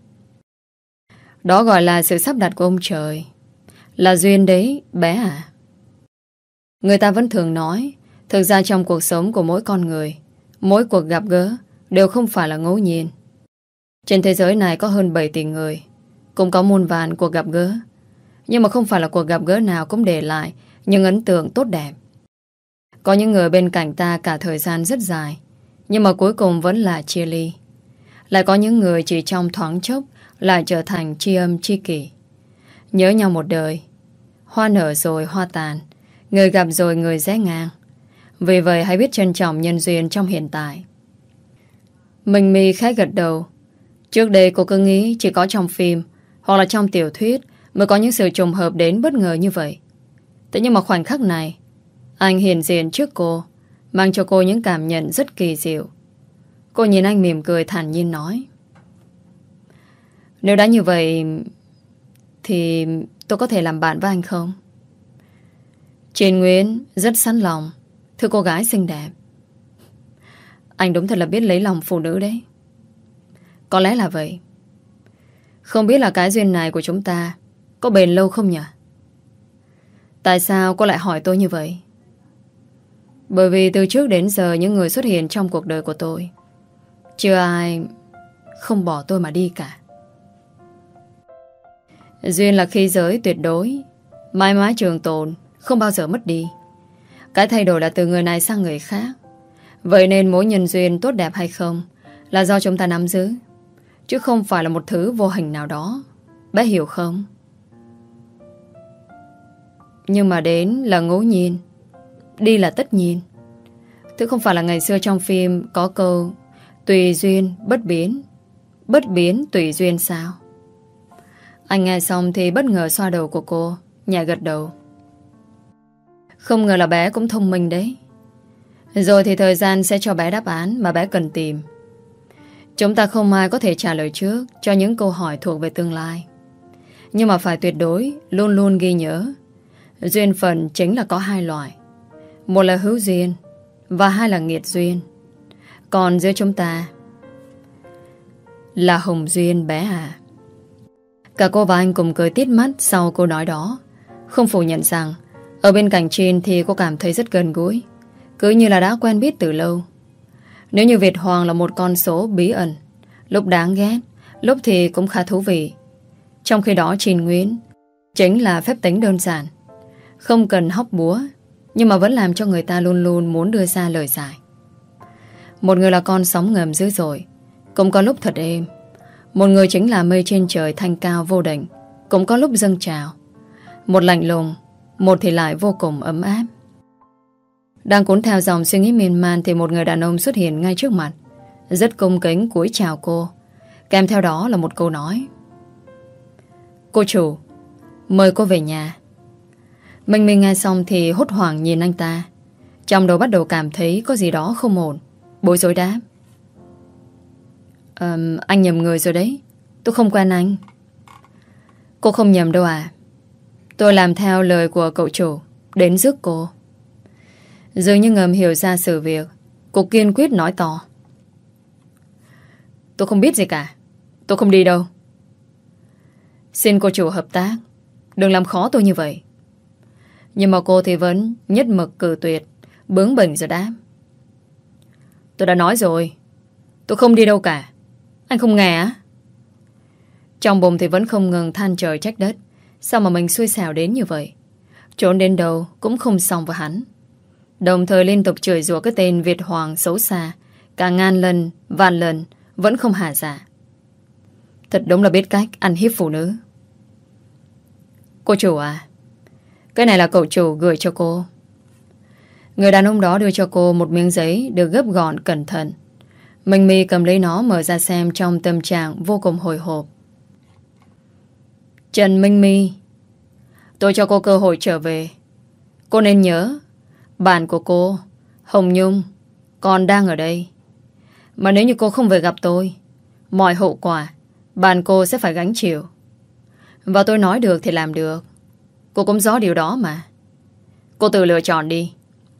Đó gọi là sự sắp đặt của ông trời. Là duyên đấy, bé à. Người ta vẫn thường nói, thực ra trong cuộc sống của mỗi con người, mỗi cuộc gặp gỡ đều không phải là ngẫu nhiên. Trên thế giới này có hơn 7 tỷ người, cũng có muôn vàn cuộc gặp gỡ. Nhưng mà không phải là cuộc gặp gỡ nào cũng để lại những ấn tượng tốt đẹp. Có những người bên cạnh ta cả thời gian rất dài, nhưng mà cuối cùng vẫn là chia ly. Lại có những người chỉ trong thoáng chốc lại trở thành tri âm tri kỷ. Nhớ nhau một đời, hoa nở rồi hoa tàn, người gặp rồi người rẽ ngang. Vì vậy hãy biết trân trọng nhân duyên trong hiện tại. Minh My khẽ gật đầu. Trước đây cô cứ nghĩ chỉ có trong phim hoặc là trong tiểu thuyết mới có những sự trùng hợp đến bất ngờ như vậy. Thế nhưng mà khoảnh khắc này, anh hiện diện trước cô, mang cho cô những cảm nhận rất kỳ diệu. Cô nhìn anh mỉm cười thản nhiên nói: Nếu đã như vậy thì tôi có thể làm bạn với anh không? Trình Nguyễn rất sẵn lòng. Thưa cô gái xinh đẹp, anh đúng thật là biết lấy lòng phụ nữ đấy. Có lẽ là vậy. Không biết là cái duyên này của chúng ta có bền lâu không nhỉ? Tại sao cô lại hỏi tôi như vậy? Bởi vì từ trước đến giờ những người xuất hiện trong cuộc đời của tôi, chưa ai không bỏ tôi mà đi cả. Duyên là khí giới tuyệt đối, mãi mãi trường tồn, không bao giờ mất đi. Cái thay đổi là từ người này sang người khác. Vậy nên mối nhân duyên tốt đẹp hay không là do chúng ta nắm giữ, chứ không phải là một thứ vô hình nào đó. Bé hiểu không? Nhưng mà đến là ngẫu nhiên, đi là tất nhiên. Thứ không phải là ngày xưa trong phim có câu tùy duyên bất biến, bất biến tùy duyên sao? Anh nghe xong thì bất ngờ xoa đầu của cô, nhẹ gật đầu. Không ngờ là bé cũng thông minh đấy. Rồi thì thời gian sẽ cho bé đáp án mà bé cần tìm. Chúng ta không ai có thể trả lời trước cho những câu hỏi thuộc về tương lai. Nhưng mà phải tuyệt đối luôn luôn ghi nhớ, duyên phận chính là có hai loại. Một là hữu duyên và hai là nghiệt duyên. Còn giữa chúng ta là hồng duyên bé à. Cả cô và anh cùng cười tít mắt sau câu nói đó. Không phủ nhận rằng ở bên cạnh Trinh thì cô cảm thấy rất gần gũi, cứ như là đã quen biết từ lâu. Nếu như Việt Hoàng là một con số bí ẩn, lúc đáng ghét, lúc thì cũng khá thú vị. Trong khi đó Trinh Nguyễn chính là phép tính đơn giản, không cần hóc búa, nhưng mà vẫn làm cho người ta luôn luôn muốn đưa ra lời giải. Một người là con sóng ngầm dữ dội, cũng có lúc thật êm. Một người chính là mây trên trời thanh cao vô định, cũng có lúc dâng trào. Một lạnh lùng, một thì lại vô cùng ấm áp. Đang cuốn theo dòng suy nghĩ miên man thì một người đàn ông xuất hiện ngay trước mặt, rất cung kính cúi chào cô. Kèm theo đó là một câu nói: "Cô chủ, mời cô về nhà." Minh nghe xong thì hốt hoảng nhìn anh ta. Trong đầu bắt đầu cảm thấy có gì đó không ổn, bối rối đáp: Anh nhầm người rồi đấy, tôi không quen anh." "Cô không nhầm đâu à. Tôi làm theo lời của cậu chủ đến rước cô." Dường như ngầm hiểu ra sự việc, cô kiên quyết nói to: "Tôi không biết gì cả, tôi không đi đâu." "Xin cô chủ hợp tác, đừng làm khó tôi như vậy." Nhưng mà cô thì vẫn nhất mực cự tuyệt, bướng bỉnh rồi đáp: "Tôi đã nói rồi, tôi không đi đâu cả. Anh không nghe á?" Trong bụng thì vẫn không ngừng than trời trách đất. Sao mà mình xui xẻo đến như vậy? Trốn đến đâu cũng không xong với hắn. Đồng thời liên tục chửi rủa cái tên Việt Hoàng xấu xa, cả ngàn lần, vạn lần vẫn không hạ dạ. Thật đúng là biết cách ăn hiếp phụ nữ. "Cô chủ à, cái này là cậu chủ gửi cho cô." Người đàn ông đó đưa cho cô một miếng giấy được gấp gọn cẩn thận. Minh My cầm lấy nó mở ra xem trong tâm trạng vô cùng hồi hộp. "Trần Minh My, tôi cho cô cơ hội trở về. Cô nên nhớ, bạn của cô, Hồng Nhung, còn đang ở đây. Mà nếu như cô không về gặp tôi, mọi hậu quả bạn cô sẽ phải gánh chịu. Và tôi nói được thì làm được. Cô cũng rõ điều đó mà. Cô tự lựa chọn đi."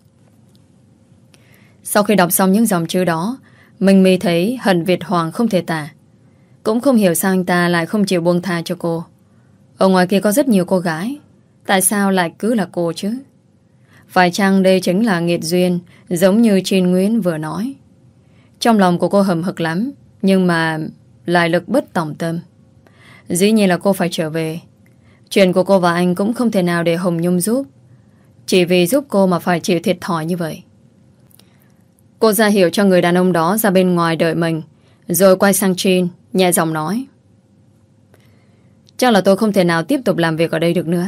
Sau khi đọc xong những dòng chữ đó, Minh My thấy hận Việt Hoàng không thể tả. Cũng không hiểu sao anh ta lại không chịu buông tha cho cô. Ở ngoài kia có rất nhiều cô gái, tại sao lại cứ là cô chứ? Phải chăng đây chính là nghiệt duyên, giống như Trinh Nguyễn vừa nói? Trong lòng của cô hầm hực lắm, nhưng mà lại lực bất tòng tâm. Dĩ nhiên là cô phải trở về. Chuyện của cô và anh cũng không thể nào để Hồng Nhung giúp. Chỉ vì giúp cô mà phải chịu thiệt thòi như vậy. Cô ra hiệu cho người đàn ông đó ra bên ngoài đợi mình, rồi quay sang Trinh, nhẹ giọng nói: "Chắc là tôi không thể nào tiếp tục làm việc ở đây được nữa.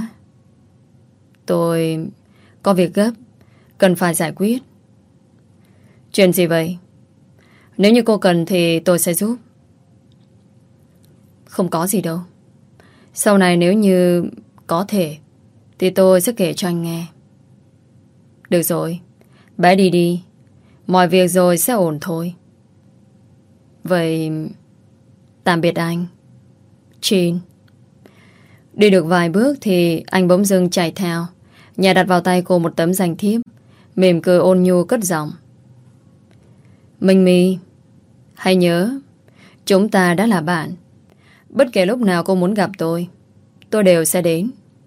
Tôi có việc gấp cần phải giải quyết." "Chuyện gì vậy? Nếu như cô cần thì tôi sẽ giúp." "Không có gì đâu. Sau này nếu như có thể thì tôi sẽ kể cho anh nghe." "Được rồi, bé đi đi. Mọi việc rồi sẽ ổn thôi." "Vậy tạm biệt anh, Trinh." Đi được vài bước thì anh bỗng dưng chạy theo, nhà đặt vào tay cô một tấm danh thiếp, mỉm cười ôn nhu cất giọng: "Minh My, hãy nhớ, chúng ta đã là bạn. Bất kể lúc nào cô muốn gặp tôi đều sẽ đến."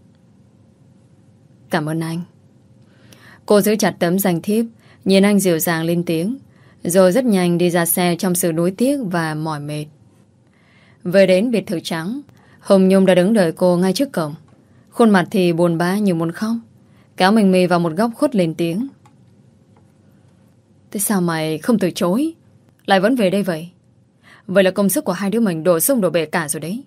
"Cảm ơn anh." Cô giữ chặt tấm danh thiếp, nhìn anh dịu dàng lên tiếng, rồi rất nhanh đi ra xe trong sự nuối tiếc và mỏi mệt. Về đến biệt thự trắng, Hồng Nhung đã đứng đợi cô ngay trước cổng. Khuôn mặt thì buồn bã như muốn khóc, kéo Minh My vào một góc khuất lên tiếng: Thế sao mày không từ chối, lại vẫn về đây vậy? Vậy là công sức của hai đứa mình đổ sông đổ bể cả rồi đấy.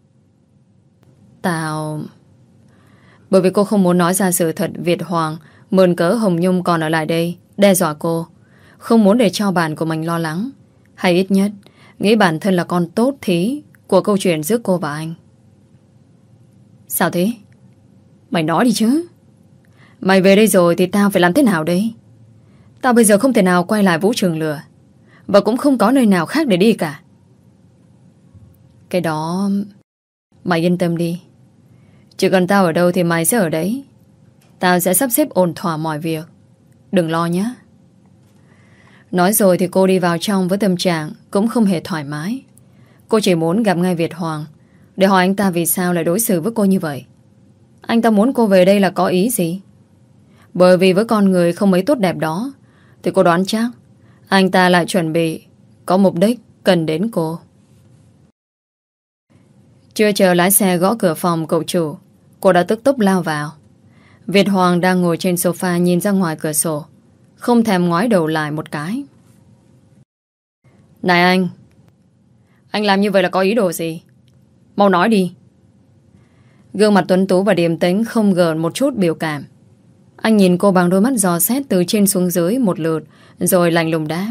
Bởi vì cô không muốn nói ra sự thật Việt Hoàng mượn cớ Hồng Nhung còn ở lại đây đe dọa cô. Không muốn để cho bạn của mình lo lắng, hay ít nhất nghĩ bản thân là con tốt thí của câu chuyện giữa cô và anh. Sao thế? Mày nói đi chứ. Mày về đây rồi thì tao phải làm thế nào đây? Tao bây giờ không thể nào quay lại vũ trường lửa, và cũng không có nơi nào khác để đi cả. Cái đó mày yên tâm đi. Chỉ cần tao ở đâu thì mày sẽ ở đấy. Tao sẽ sắp xếp ổn thỏa mọi việc. Đừng lo nhé. Nói rồi thì cô đi vào trong với tâm trạng cũng không hề thoải mái. Cô chỉ muốn gặp ngay Việt Hoàng để hỏi anh ta vì sao lại đối xử với cô như vậy. Anh ta muốn cô về đây là có ý gì? Bởi vì với con người không mấy tốt đẹp đó thì cô đoán chắc anh ta lại chuẩn bị có mục đích cần đến cô. Chưa chờ lái xe gõ cửa phòng cậu chủ, cô đã tức tốc lao vào. Việt Hoàng đang ngồi trên sofa nhìn ra ngoài cửa sổ, không thèm ngoái đầu lại một cái. Này anh làm như vậy là có ý đồ gì? Mau nói đi. Gương mặt tuấn tú và điềm tĩnh không gợn một chút biểu cảm. Anh nhìn cô bằng đôi mắt dò xét từ trên xuống dưới một lượt, rồi lạnh lùng đáp.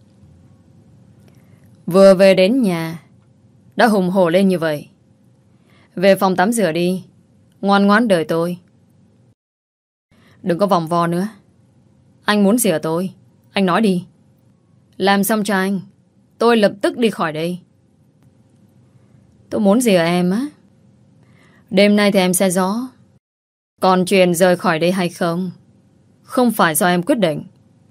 Vừa về đến nhà đã hùng hổ lên như vậy. Về phòng tắm rửa đi, ngoan ngoãn đợi tôi. Đừng có vòng vo nữa. Anh muốn gì ở tôi? Anh nói đi. Làm xong cho anh, tôi lập tức đi khỏi đây. Tôi muốn gì ở em á? Đêm nay thì em sẽ rõ. Còn chuyện rời khỏi đây hay không, không phải do em quyết định.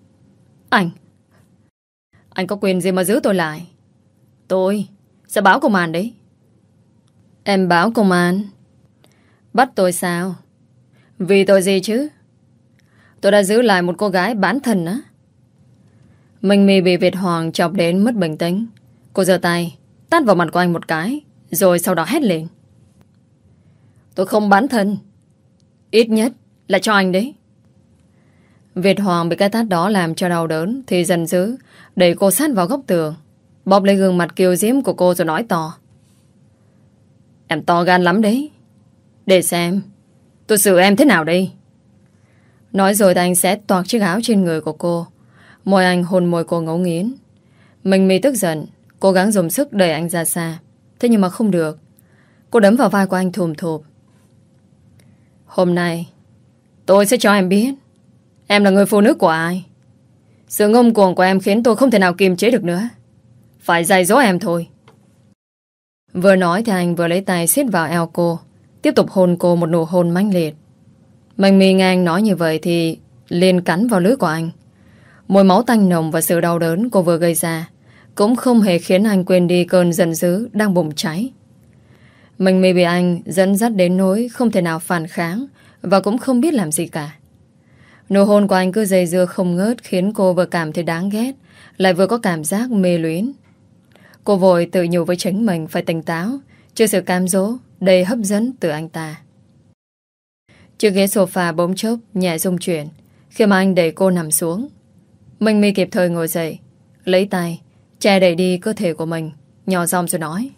Anh có quyền gì mà giữ tôi lại? Tôi sẽ báo công an đấy. Em báo công an? Bắt tôi sao? Vì tội gì chứ? Tôi đã giữ lại một cô gái bán thân á. Mình mì bị Việt Hoàng chọc đến mất bình tĩnh. Cô giơ tay tát vào mặt của anh một cái, rồi sau đó hét lên. Tôi không bán thân. Ít nhất là cho anh đấy. Việt Hoàng bị cái tát đó làm cho đau đớn thì giận dữ đẩy cô sát vào góc tường, bóp lấy gương mặt kiêu diễm của cô rồi nói to. Em to gan lắm đấy. Để xem tôi xử em thế nào đây. Nói rồi thì anh sẽ toạc chiếc áo trên người của cô. Môi anh hôn môi cô ngấu nghiến. Mình mì tức giận, cố gắng dùng sức đẩy anh ra xa. Thế nhưng mà không được. Cô đấm vào vai của anh thùm thụp. Hôm nay tôi sẽ cho em biết em là người phụ nữ của ai. Sự ngông cuồng của em khiến tôi không thể nào kiềm chế được nữa. Phải dạy dỗ em thôi. Vừa nói thì anh vừa lấy tay siết vào eo cô, tiếp tục hôn cô một nụ hôn mãnh liệt. Mình mì nghe anh nói như vậy thì liền cắn vào lưỡi của anh. Mùi máu tanh nồng và sự đau đớn cô vừa gây ra cũng không hề khiến anh quên đi cơn giận dữ đang bùng cháy. Mình mì bị anh dẫn dắt đến nỗi không thể nào phản kháng và cũng không biết làm gì cả. Nụ hôn của anh cứ dây dưa không ngớt khiến cô vừa cảm thấy đáng ghét, lại vừa có cảm giác mê luyến. Cô vội tự nhủ với chính mình phải tỉnh táo trước sự cám dỗ đầy hấp dẫn từ anh ta. Chiếc ghế sofa bỗng chốc nhẹ rung chuyển khi mà anh đẩy cô nằm xuống. Mình mi kịp thời ngồi dậy, lấy tay che đẩy đi cơ thể của mình, nhỏ giọng rồi nói.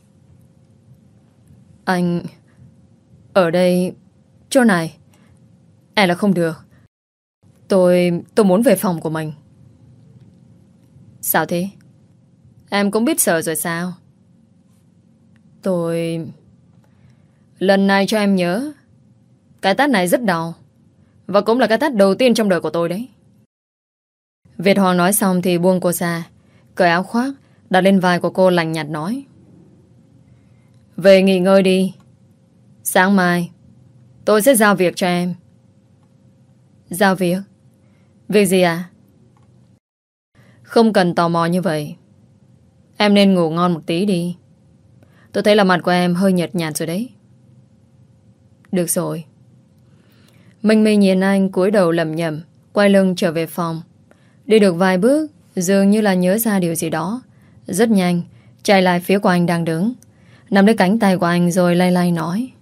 Anh... Ở đây... Chỗ này... E là không được. Tôi muốn về phòng của mình. Sao thế? Em cũng biết sợ rồi sao? Lần này cho em nhớ, cái tát này rất đau, và cũng là cái tát đầu tiên trong đời của tôi đấy. Việt Hoàng nói xong thì buông cô ra, cởi áo khoác đặt lên vai của cô, lạnh nhạt nói. Về nghỉ ngơi đi. Sáng mai tôi sẽ giao việc cho em. Giao việc? Việc gì à? Không cần tò mò như vậy. Em nên ngủ ngon một tí đi. Tôi thấy là mặt của em hơi nhợt nhạt rồi đấy. Được rồi. Minh My nhìn anh cúi đầu lẩm nhẩm, quay lưng trở về phòng. Đi được vài bước, dường như là nhớ ra điều gì đó. Rất nhanh chạy lại phía của anh đang đứng, nắm lấy cánh tay của anh rồi lay lay nói.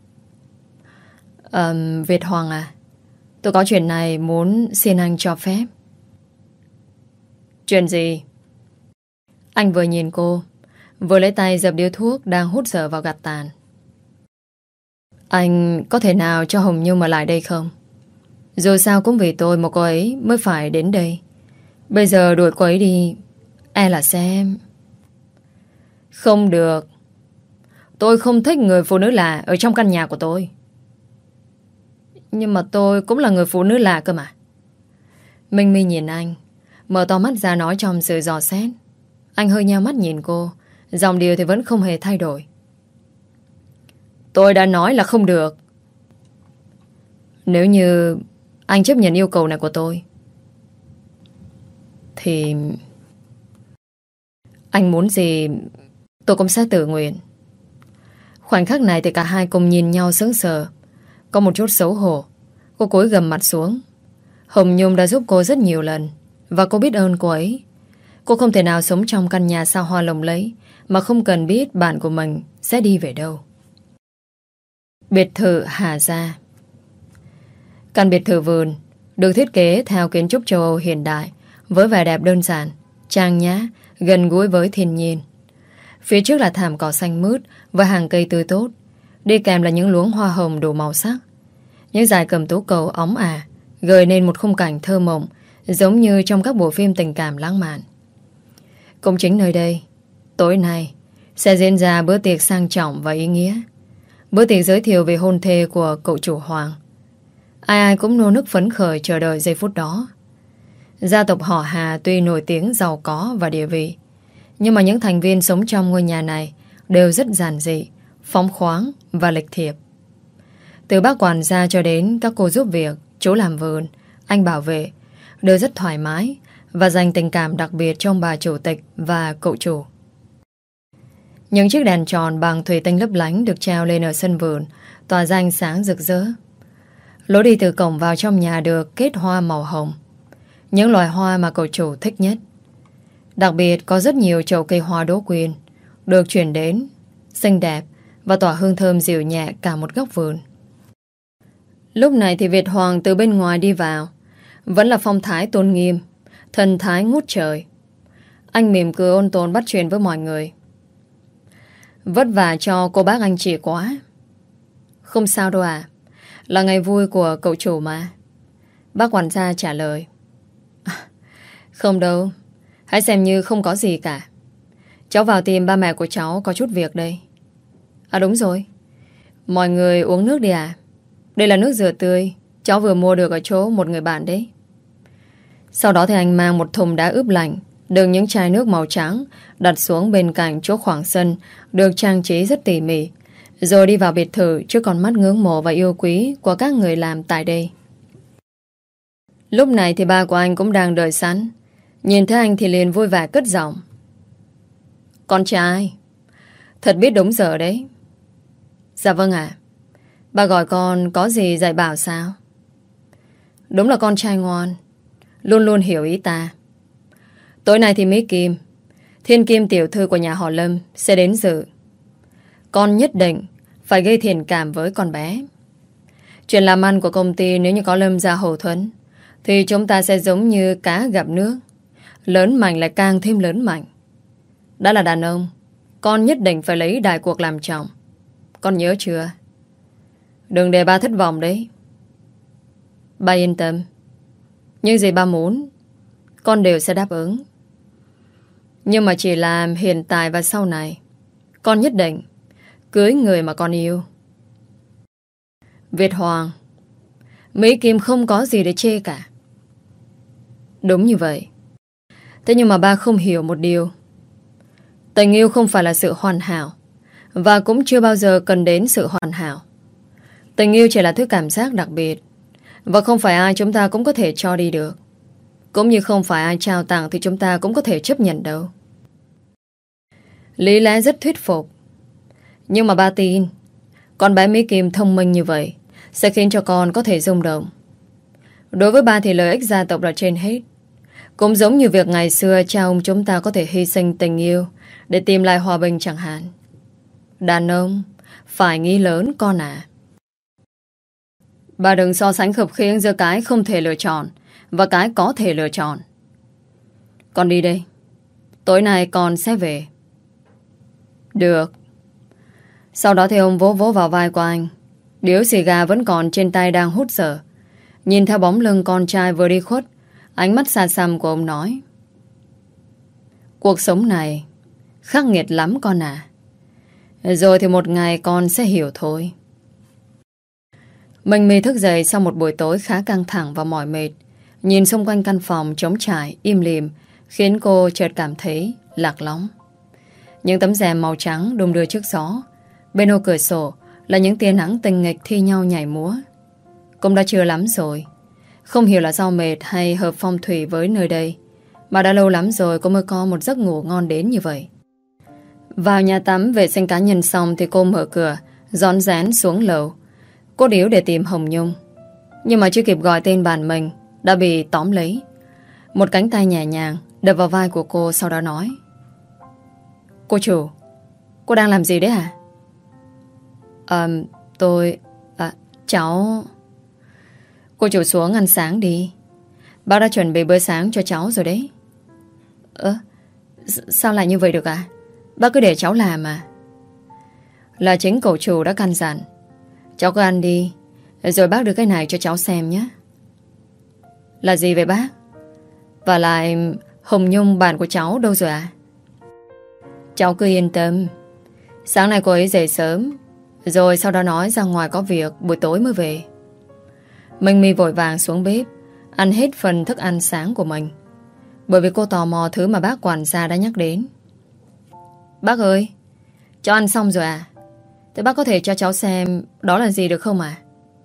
Việt Hoàng à, tôi có chuyện này muốn xin anh cho phép. Chuyện gì? Anh vừa nhìn cô, vừa lấy tay dập điếu thuốc đang hút dở vào gạt tàn. Anh có thể nào cho Hồng Nhung ở lại đây không? Dù sao cũng vì tôi mà cô ấy mới phải đến đây. Bây giờ đuổi cô ấy đi, e là xem. Không được. Tôi không thích người phụ nữ lạ ở trong căn nhà của tôi. Nhưng mà tôi cũng là người phụ nữ lạ cơ mà. Minh My nhìn anh, mở to mắt ra nói trong sự dò xét. Anh hơi nheo mắt nhìn cô, dòng điều thì vẫn không hề thay đổi. Tôi đã nói là không được. Nếu như anh chấp nhận yêu cầu này của tôi thì anh muốn gì tôi cũng sẽ tự nguyện. Khoảnh khắc này thì cả hai cùng nhìn nhau sững sờ. Có một chút xấu hổ. Cô cúi gằm mặt xuống. Hồng Nhung đã giúp cô rất nhiều lần và cô biết ơn cô ấy. Cô không thể nào sống trong căn nhà sao hoa lộng lẫy mà không cần biết bạn của mình sẽ đi về đâu. Biệt thự Hà Gia. Căn biệt thự vườn được thiết kế theo kiến trúc châu Âu hiện đại, với vẻ đẹp đơn giản, trang nhã, gần gũi với thiên nhiên. Phía trước là thảm cỏ xanh mướt và hàng cây tươi tốt, đi kèm là những luống hoa hồng đủ màu sắc. Những dải cầm tú cầu óng ả gợi nên một khung cảnh thơ mộng, giống như trong các bộ phim tình cảm lãng mạn. Cũng chính nơi đây, tối nay sẽ diễn ra bữa tiệc sang trọng và ý nghĩa. Bữa tiệc giới thiệu về hôn thê của cậu chủ Hoàng. Ai ai cũng nô nức phấn khởi chờ đợi giây phút đó. Gia tộc họ Hà tuy nổi tiếng giàu có và địa vị, nhưng mà những thành viên sống trong ngôi nhà này đều rất giản dị, phóng khoáng và lịch thiệp. Từ bác quản gia cho đến các cô giúp việc, chú làm vườn, anh bảo vệ đều rất thoải mái và dành tình cảm đặc biệt cho ông bà chủ tịch và cậu chủ. Những chiếc đèn tròn bằng thủy tinh lấp lánh được treo lên ở sân vườn, tỏa ra ánh sáng rực rỡ. Lối đi từ cổng vào trong nhà được kết hoa màu hồng, những loài hoa mà cậu chủ thích nhất. Đặc biệt có rất nhiều chậu cây hoa đỗ quyên được chuyển đến, xinh đẹp và tỏa hương thơm dịu nhẹ cả một góc vườn. Lúc này thì Việt Hoàng từ bên ngoài đi vào, vẫn là phong thái tôn nghiêm, thần thái ngút trời. Anh mỉm cười ôn tồn bắt chuyện với mọi người. Vất vả cho cô bác anh chị quá. Không sao đâu à, là ngày vui của cậu chủ mà. Bác quản gia trả lời. Không đâu, hãy xem như không có gì cả. Cháu vào tìm ba mẹ của cháu có chút việc đây. À đúng rồi, mọi người uống nước đi à. Đây là nước dừa tươi cháu vừa mua được ở chỗ một người bạn đấy. Sau đó thì anh mang một thùng đá ướp lạnh, đựng những chai nước màu trắng, đặt xuống bên cạnh chỗ khoảng sân được trang trí rất tỉ mỉ, rồi đi vào biệt thự trước con mắt ngưỡng mộ và yêu quý của các người làm tại đây. Lúc này thì ba của anh cũng đang đợi sẵn. Nhìn thấy anh thì liền vui vẻ cất giọng. Con trai, thật biết đúng giờ đấy. Dạ vâng ạ. Bà gọi con có gì dạy bảo sao? Đúng là con trai ngoan, luôn luôn hiểu ý ta. Tối nay thì Mỹ Kim, thiên kim tiểu thư của nhà họ Lâm sẽ đến dự. Con nhất định phải gây thiện cảm với con bé. Chuyện làm ăn của công ty nếu như có Lâm gia hậu thuẫn thì chúng ta sẽ giống như cá gặp nước, lớn mạnh lại càng thêm lớn mạnh. Đã là đàn ông, con nhất định phải lấy đại cuộc làm chồng. Con nhớ chưa? Đừng để ba thất vọng đấy. Ba yên tâm, những gì ba muốn con đều sẽ đáp ứng. Nhưng mà chỉ là hiện tại và sau này, con nhất định cưới người mà con yêu. Việt Hoàng, Mỹ Kim không có gì để chê cả. Đúng như vậy. Thế nhưng mà ba không hiểu một điều. Tình yêu không phải là sự hoàn hảo, và cũng chưa bao giờ cần đến sự hoàn hảo. Tình yêu chỉ là thứ cảm giác đặc biệt, và không phải ai chúng ta cũng có thể cho đi được. Cũng như không phải ai trao tặng thì chúng ta cũng có thể chấp nhận đâu. Lý lẽ rất thuyết phục. Nhưng mà ba tin con bé Mỹ Kim thông minh như vậy sẽ khiến cho con có thể rung động. Đối với ba thì lợi ích gia tộc là trên hết. Cũng giống như việc ngày xưa cha ông chúng ta có thể hy sinh tình yêu để tìm lại hòa bình chẳng hạn. Đàn ông phải nghĩ lớn con à. Bà đừng so sánh khập khiễng giữa cái không thể lựa chọn và cái có thể lựa chọn. Con đi đây. Tối nay con sẽ về. Được. Sau đó thì ông vỗ vỗ vào vai của anh. Điếu xì gà vẫn còn trên tay đang hút dở. Nhìn theo bóng lưng con trai vừa đi khuất, ánh mắt xa xăm của ông nói: cuộc sống này khắc nghiệt lắm con à. Rồi thì một ngày con sẽ hiểu thôi. Minh My thức dậy sau một buổi tối khá căng thẳng và mỏi mệt. Nhìn xung quanh căn phòng trống trải, im lìm, khiến cô chợt cảm thấy lạc lõng. Những tấm rèm màu trắng đung đưa trước gió. Bên ô cửa sổ là những tia nắng tinh nghịch thi nhau nhảy múa. Cũng đã trưa lắm rồi. Không hiểu là do mệt hay hợp phong thủy với nơi đây, mà đã lâu lắm rồi cô mới có một giấc ngủ ngon đến như vậy. Vào nhà tắm vệ sinh cá nhân xong thì cô mở cửa, rón rén xuống lầu. Cô điếu để tìm Hồng Nhung. Nhưng mà chưa kịp gọi tên bạn mình đã bị tóm lấy. Một cánh tay nhẹ nhàng đập vào vai của cô, sau đó nói: cô chủ, cô đang làm gì đấy hả? Cháu... Cô chủ xuống ăn sáng đi. Bác đã chuẩn bị bữa sáng cho cháu rồi đấy. Sao lại như vậy được à? Bác cứ để cháu làm à? Là chính cậu chủ đã căn dặn. Cháu cứ ăn đi, rồi bác đưa cái này cho cháu xem nhé. Là gì vậy bác? Và lại Hồng Nhung bạn của cháu đâu rồi à? Cháu cứ yên tâm. Sáng nay cô ấy dậy sớm, rồi sau đó nói ra ngoài có việc, buổi tối mới về. Minh My vội vàng xuống bếp ăn hết phần thức ăn sáng của mình, bởi vì cô tò mò thứ mà bác quản gia đã nhắc đến. Bác ơi, cháu ăn xong rồi à? Thế bác có thể cho cháu xem đó là gì được không ạ?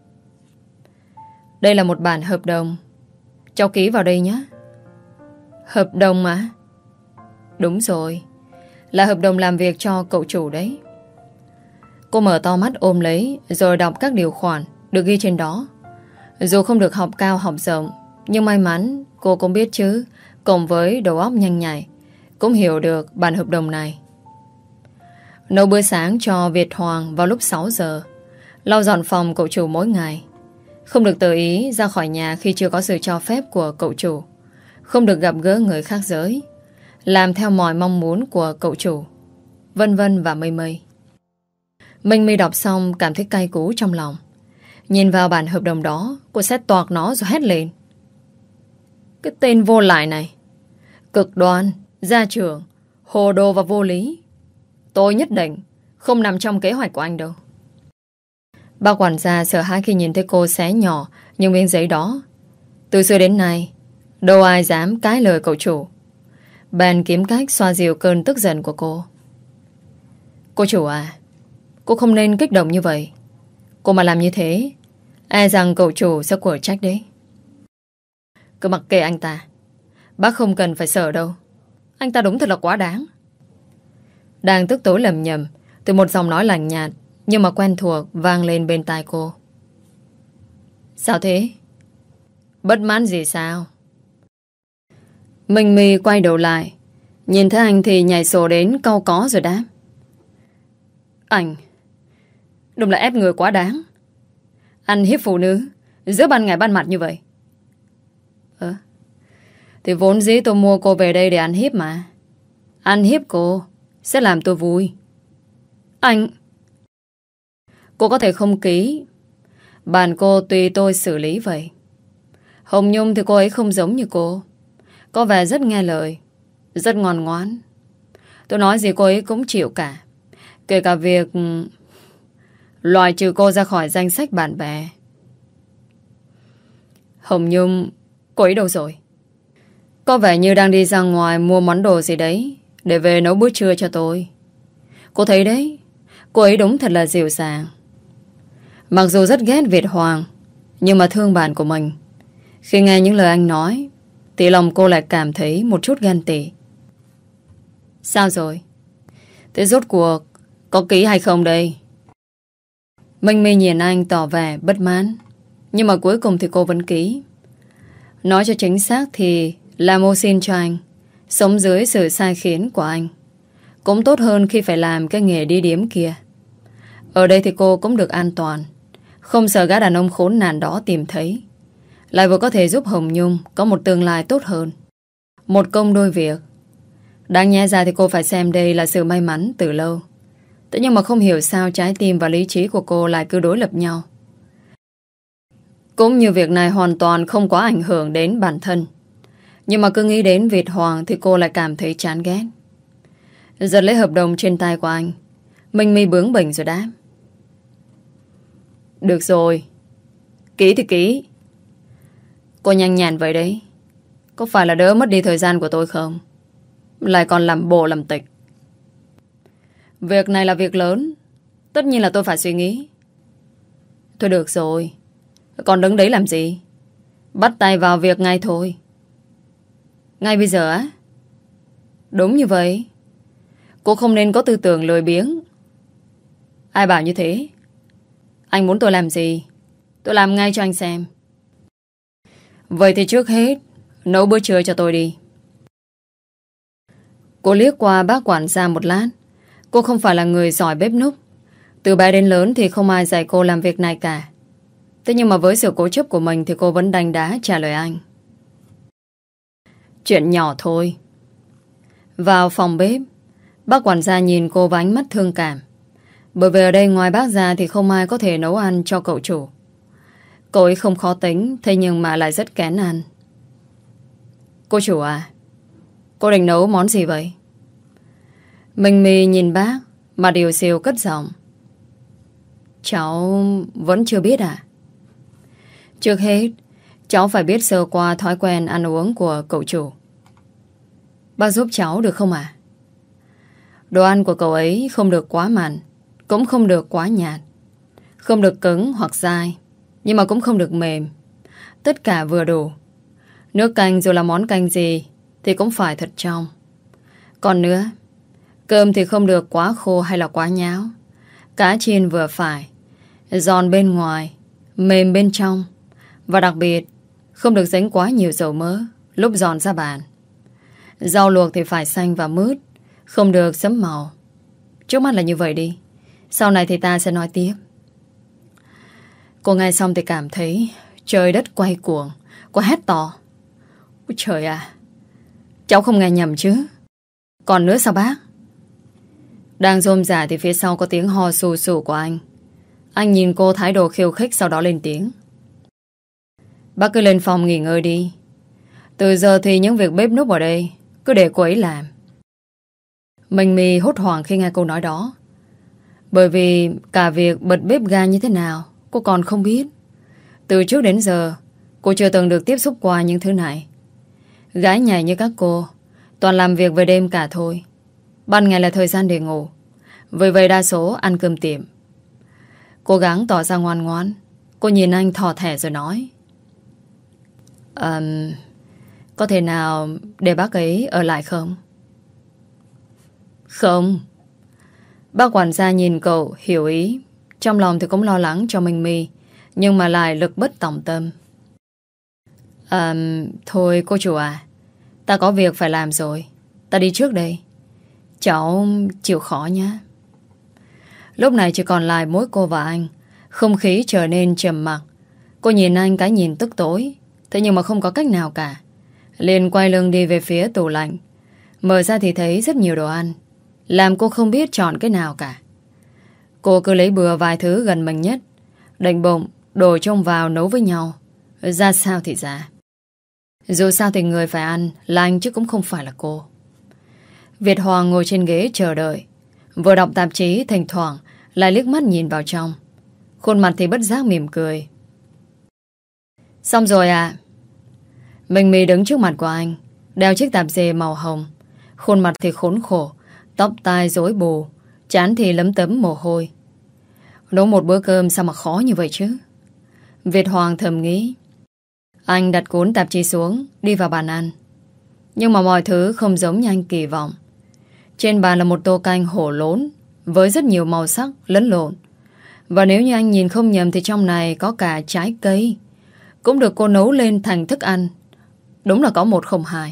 Đây là một bản hợp đồng. Cháu ký vào đây nhé. Hợp đồng à? Đúng rồi, là hợp đồng làm việc cho cậu chủ đấy. Cô mở to mắt ôm lấy, rồi đọc các điều khoản được ghi trên đó. Dù không được học cao học rộng, nhưng may mắn cô cũng biết chứ, cộng với đầu óc nhanh nhạy, cũng hiểu được bản hợp đồng này. Nấu bữa sáng cho Việt Hoàng vào lúc 6 giờ. Lau dọn phòng cậu chủ mỗi ngày. Không được tự ý ra khỏi nhà khi chưa có sự cho phép của cậu chủ. Không được gặp gỡ người khác giới. Làm theo mọi mong muốn của cậu chủ. Vân vân và mây mây. Minh My đọc xong cảm thấy cay cú trong lòng. Nhìn vào bản hợp đồng đó, cô xét toạc nó rồi hét lên: cái tên vô lại này, cực đoan, gia trưởng, hồ đồ và vô lý. Tôi nhất định không nằm trong kế hoạch của anh đâu. Bác quản gia sợ hãi khi nhìn thấy cô xé nhỏ những miếng giấy đó. Từ xưa đến nay đâu ai dám cãi lời cậu chủ. Bèn kiếm cách xoa dịu cơn tức giận của cô. Cô chủ à, cô không nên kích động như vậy. Cô mà làm như thế, e rằng cậu chủ sẽ quở trách đấy. Cứ mặc kệ anh ta. Bác không cần phải sợ đâu. Anh ta đúng thật là quá đáng. Đang tức tối lầm nhầm, từ một giọng nói lạnh nhạt nhưng mà quen thuộc vang lên bên tai cô. Sao thế? Bất mãn gì sao? Minh My quay đầu lại, nhìn thấy anh thì nhảy sổ đến cau có rồi đáp: anh đúng là ép người quá đáng. Ăn hiếp phụ nữ giữa ban ngày ban mặt như vậy. Thì vốn dĩ tôi mua cô về đây để ăn hiếp mà. Ăn hiếp cô sẽ làm tôi vui. Anh... Cô có thể không ký. Bản cô tùy tôi xử lý vậy. Hồng Nhung thì cô ấy không giống như cô. Có vẻ rất nghe lời, rất ngoan ngoãn. Tôi nói gì cô ấy cũng chịu cả. Kể cả việc loại trừ cô ra khỏi danh sách bạn bè. Hồng Nhung, cô ấy đâu rồi? Có vẻ như đang đi ra ngoài mua món đồ gì đấy để về nấu bữa trưa cho tôi. Cô thấy đấy, cô ấy đúng thật là dịu dàng. Mặc dù rất ghét Việt Hoàng, nhưng mà thương bạn của mình. Khi nghe những lời anh nói thì lòng cô lại cảm thấy một chút ghen tị. Sao rồi? Thế rốt cuộc có ký hay không đây? Minh My nhìn anh tỏ vẻ bất mãn, nhưng mà cuối cùng thì cô vẫn ký. Nói cho chính xác thì làm ô xin cho anh sống dưới sự sai khiến của anh cũng tốt hơn khi phải làm cái nghề đi điếm kia. Ở đây thì cô cũng được an toàn, không sợ gã đàn ông khốn nạn đó tìm thấy, lại vừa có thể giúp Hồng Nhung có một tương lai tốt hơn. Một công đôi việc. Đáng nhẽ ra thì cô phải xem đây là sự may mắn từ lâu. Thế nhưng mà không hiểu sao trái tim và lý trí của cô lại cứ đối lập nhau. Cũng như việc này hoàn toàn không có ảnh hưởng đến bản thân. Nhưng mà cứ nghĩ đến Việt Hoàng thì cô lại cảm thấy chán ghét. Giật lấy hợp đồng trên tay của anh. Minh My bướng bỉnh rồi đáp. Được rồi. Ký thì ký. Cô nhanh nhàn vậy đấy. Có phải là đỡ mất đi thời gian của tôi không? Lại còn làm bộ làm tịch. Việc này là việc lớn. Tất nhiên là tôi phải suy nghĩ. Thôi được rồi. Còn đứng đấy làm gì? Bắt tay vào việc ngay thôi. Ngay bây giờ á? Đúng như vậy. Cô không nên có tư tưởng lười biếng. Ai bảo như thế? Anh muốn tôi làm gì? Tôi làm ngay cho anh xem. Vậy thì trước hết nấu bữa trưa cho tôi đi. Cô liếc qua bác quản gia một lát. Cô không phải là người giỏi bếp núc. Từ bé đến lớn thì không ai dạy cô làm việc này cả. Thế nhưng mà với sự cố chấp của mình thì cô vẫn đanh đá trả lời anh. Chuyện nhỏ thôi. Vào phòng bếp, bác quản gia nhìn cô với ánh mắt thương cảm. Bởi vì ở đây ngoài bác ra thì không ai có thể nấu ăn cho cậu chủ. Cô ấy không khó tính, thế nhưng mà lại rất kén ăn. Cô chủ à, cô định nấu món gì vậy? Minh My nhìn bác mà điều xìu cất giọng. Cháu vẫn chưa biết à? Trước hết, cháu phải biết sơ qua thói quen ăn uống của cậu chủ. Bác giúp cháu được không ạ? Đồ ăn của cậu ấy không được quá mặn, cũng không được quá nhạt. Không được cứng hoặc dai, nhưng mà cũng không được mềm. Tất cả vừa đủ. Nước canh dù là món canh gì thì cũng phải thật trong. Còn nữa, cơm thì không được quá khô hay là quá nhão. Cá chiên vừa phải, giòn bên ngoài, mềm bên trong. Và đặc biệt, không được dính quá nhiều dầu mỡ lúc giòn ra bàn. Rau luộc thì phải xanh và mướt, không được sẫm màu. Trước mắt là như vậy đi. Sau này thì ta sẽ nói tiếp. Cô nghe xong thì cảm thấy trời đất quay cuồng. Cô hét to. Ôi trời à, cháu không nghe nhầm chứ? Còn nữa sao bác? Đang rôm rả thì phía sau có tiếng ho sù sù của anh. Anh nhìn cô thái độ khiêu khích, sau đó lên tiếng. Bác cứ lên phòng nghỉ ngơi đi. Từ giờ thì những việc bếp núc ở đây cứ để cô ấy làm. Minh My hốt hoảng khi nghe câu nói đó. Bởi vì cả việc bật bếp ga như thế nào cô còn không biết. Từ trước đến giờ cô chưa từng được tiếp xúc qua những thứ này. Gái nhảy như các cô toàn làm việc về đêm cả thôi. Ban ngày là thời gian để ngủ. Vì vậy đa số ăn cơm tiệm. Cố gắng tỏ ra ngoan ngoãn. Cô nhìn anh thò thẻ rồi nói. Có thể nào để bác ấy ở lại không? Không. Bác quản gia nhìn cậu hiểu ý. Trong lòng thì cũng lo lắng cho Minh My, nhưng mà lại lực bất tòng tâm. Thôi cô chủ à, ta có việc phải làm rồi. Ta đi trước đây. Cháu chịu khó nhé. Lúc này chỉ còn lại mỗi cô và anh. Không khí trở nên trầm mặc. Cô nhìn anh cái nhìn tức tối. Thế nhưng mà không có cách nào cả. Liền quay lưng đi về phía tủ lạnh. Mở ra thì thấy rất nhiều đồ ăn, làm cô không biết chọn cái nào cả. Cô cứ lấy bừa vài thứ gần mình nhất, định bụng đổ trông vào nấu với nhau. Ra sao thì ra. Dù sao thì người phải ăn là anh chứ cũng không phải là cô. Việt Hoàng ngồi trên ghế chờ đợi, vừa đọc tạp chí thỉnh thoảng lại liếc mắt nhìn vào trong. Khuôn mặt thì bất giác mỉm cười. Xong rồi à? Minh My đứng trước mặt của anh, đeo chiếc tạp dề màu hồng. Khuôn mặt thì khốn khổ, tóc tai rối bù, trán thì lấm tấm mồ hôi. Nấu một bữa cơm sao mà khó như vậy chứ? Việt Hoàng thầm nghĩ. Anh đặt cuốn tạp chí xuống, đi vào bàn ăn. Nhưng mà mọi thứ không giống như anh kỳ vọng. Trên bàn là một tô canh hổ lốn với rất nhiều màu sắc lẫn lộn. Và nếu như anh nhìn không nhầm thì trong này có cả trái cây, cũng được cô nấu lên thành thức ăn. Đúng là có 102.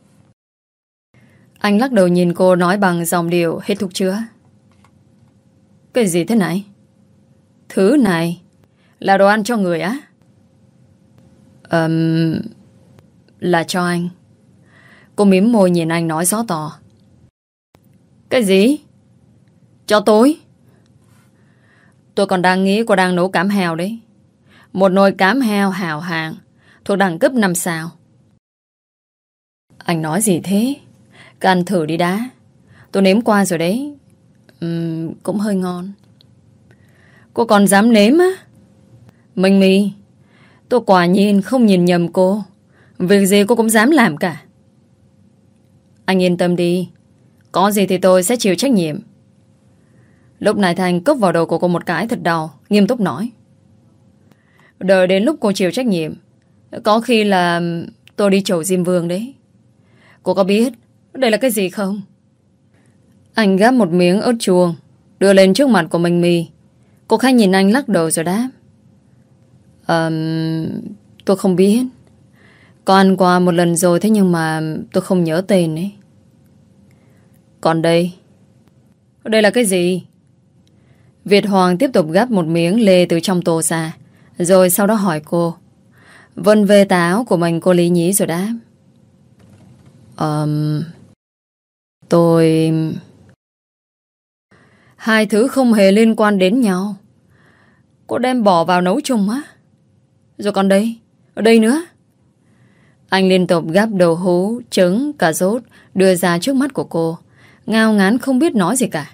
Anh lắc đầu nhìn cô nói bằng giọng điệu hết thuốc chữa. Cái gì thế này? Thứ này là đồ ăn cho người á? Là cho anh. Cô mím môi nhìn anh nói rõ to. Cái gì? Cho tôi? Tôi còn đang nghĩ cô đang nấu cám heo đấy. Một nồi cám heo hào hàng, thuộc đẳng cấp 5 sao. Anh nói gì thế? Cứ ăn thử đi đã. Tôi nếm qua rồi đấy. Cũng hơi ngon. Cô còn dám nếm á? Minh My, tôi quả nhiên không nhìn nhầm cô. Việc gì cô cũng dám làm cả. Anh yên tâm đi, có gì thì tôi sẽ chịu trách nhiệm. Lúc này Thành cốc vào đầu của cô một cái thật đau, nghiêm túc nói. Đợi đến lúc cô chịu trách nhiệm, có khi là tôi đi chầu Diêm Vương đấy. Cô có biết đây là cái gì không? Anh gắp một miếng ớt chuông, đưa lên trước mặt của Minh My. Cô khẽ nhìn anh lắc đầu rồi đáp. Tôi không biết. Có ăn qua một lần rồi, thế nhưng mà tôi không nhớ tên ấy. Còn đây là cái gì? Việt Hoàng tiếp tục gắp một miếng lê từ trong tô ra, rồi sau đó hỏi cô. Vân về tà áo của mình, cô lý nhí rồi đáp. Tôi... Hai thứ không hề liên quan đến nhau. Cô đem bỏ vào nấu chung á? Rồi còn đây, ở đây nữa. Anh liên tục gắp đậu hũ, trứng, cà rốt đưa ra trước mắt của cô, ngao ngán không biết nói gì cả.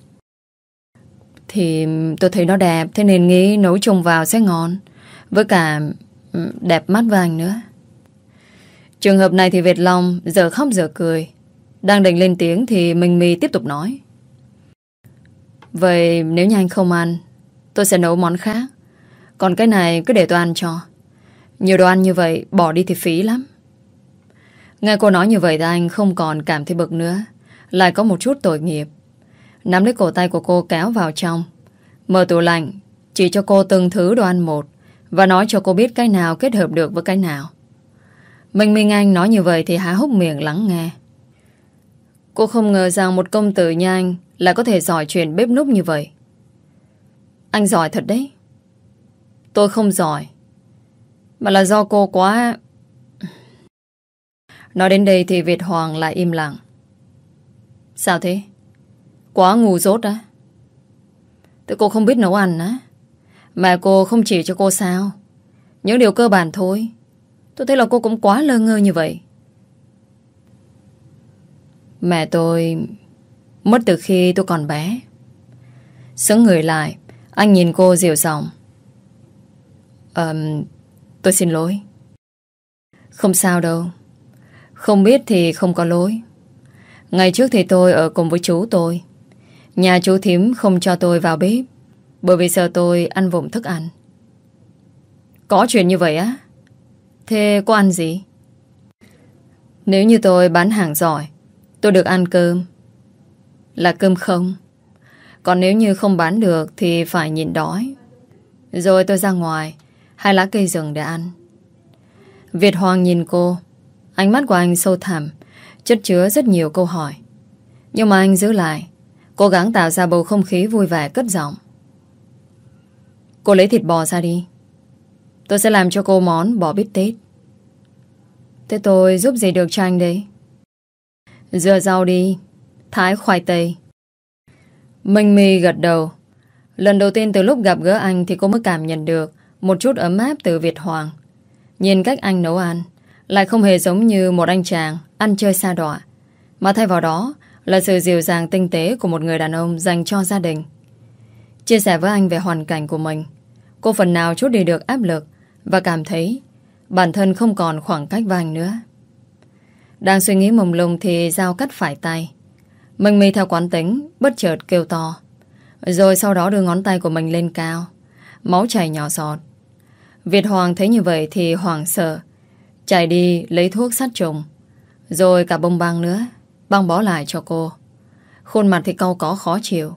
Thì tôi thấy nó đẹp, thế nên nghĩ nấu chung vào sẽ ngon. Với cả đẹp mắt với anh nữa. Trường hợp này thì Việt Long giờ khóc giờ cười. Đang định lên tiếng thì Minh My tiếp tục nói. Vậy nếu như anh không ăn, tôi sẽ nấu món khác. Còn cái này cứ để tôi ăn cho. Nhiều đồ ăn như vậy bỏ đi thì phí lắm. Nghe cô nói như vậy thì anh không còn cảm thấy bực nữa, lại có một chút tội nghiệp. Nắm lấy cổ tay của cô kéo vào trong, mở tủ lạnh, chỉ cho cô từng thứ đồ ăn một, và nói cho cô biết cái nào kết hợp được với cái nào. Minh Anh nói như vậy thì há hốc miệng lắng nghe. Cô không ngờ rằng một công tử như anh lại có thể giỏi chuyện bếp núc như vậy. Anh giỏi thật đấy. Tôi không giỏi, mà là do cô quá... Nói đến đây thì Việt Hoàng lại im lặng. Sao thế? Quá ngu dốt á? Tự cô không biết nấu ăn á? Mà cô không chỉ cho cô sao? Những điều cơ bản thôi. Tôi thấy là cô cũng quá lơ ngơ như vậy. Mẹ tôi mất từ khi tôi còn bé. Sững người lại, anh nhìn cô dịu giọng. Tôi xin lỗi. Không sao đâu. Không biết thì không có lỗi. Ngày trước thì tôi ở cùng với chú tôi. Nhà chú thím không cho tôi vào bếp, bởi vì sợ tôi ăn vụng thức ăn. Có chuyện như vậy á? Thế cô ăn gì? Nếu như tôi bán hàng giỏi, tôi được ăn cơm. Là cơm không. Còn nếu như không bán được thì phải nhịn đói. Rồi tôi ra ngoài hai lá cây rừng để ăn. Việt Hoàng nhìn cô. Ánh mắt của anh sâu thẳm, chất chứa rất nhiều câu hỏi. Nhưng mà anh giữ lại, cố gắng tạo ra bầu không khí vui vẻ cất giọng. Cô lấy thịt bò ra đi. Tôi sẽ làm cho cô món bò bít tết. Thế tôi giúp gì được cho anh đấy? Rửa rau đi, thái khoai tây. Minh My gật đầu. Lần đầu tiên từ lúc gặp gỡ anh thì cô mới cảm nhận được một chút ấm áp từ Việt Hoàng. Nhìn cách anh nấu ăn lại không hề giống như một anh chàng ăn chơi sa đọa, mà thay vào đó là sự dịu dàng tinh tế của một người đàn ông dành cho gia đình. Chia sẻ với anh về hoàn cảnh của mình, cô phần nào chút đi được áp lực và cảm thấy bản thân không còn khoảng cách với anh nữa. Đang suy nghĩ mông lung thì dao cắt phải tay. Minh My theo quán tính bất chợt kêu to, rồi sau đó đưa ngón tay của mình lên cao. Máu chảy nhỏ giọt. Việt Hoàng thấy như vậy thì hoảng sợ, chạy đi lấy thuốc sát trùng, rồi cả bông băng nữa, băng bó lại cho cô. Khuôn mặt thì cau có khó chịu.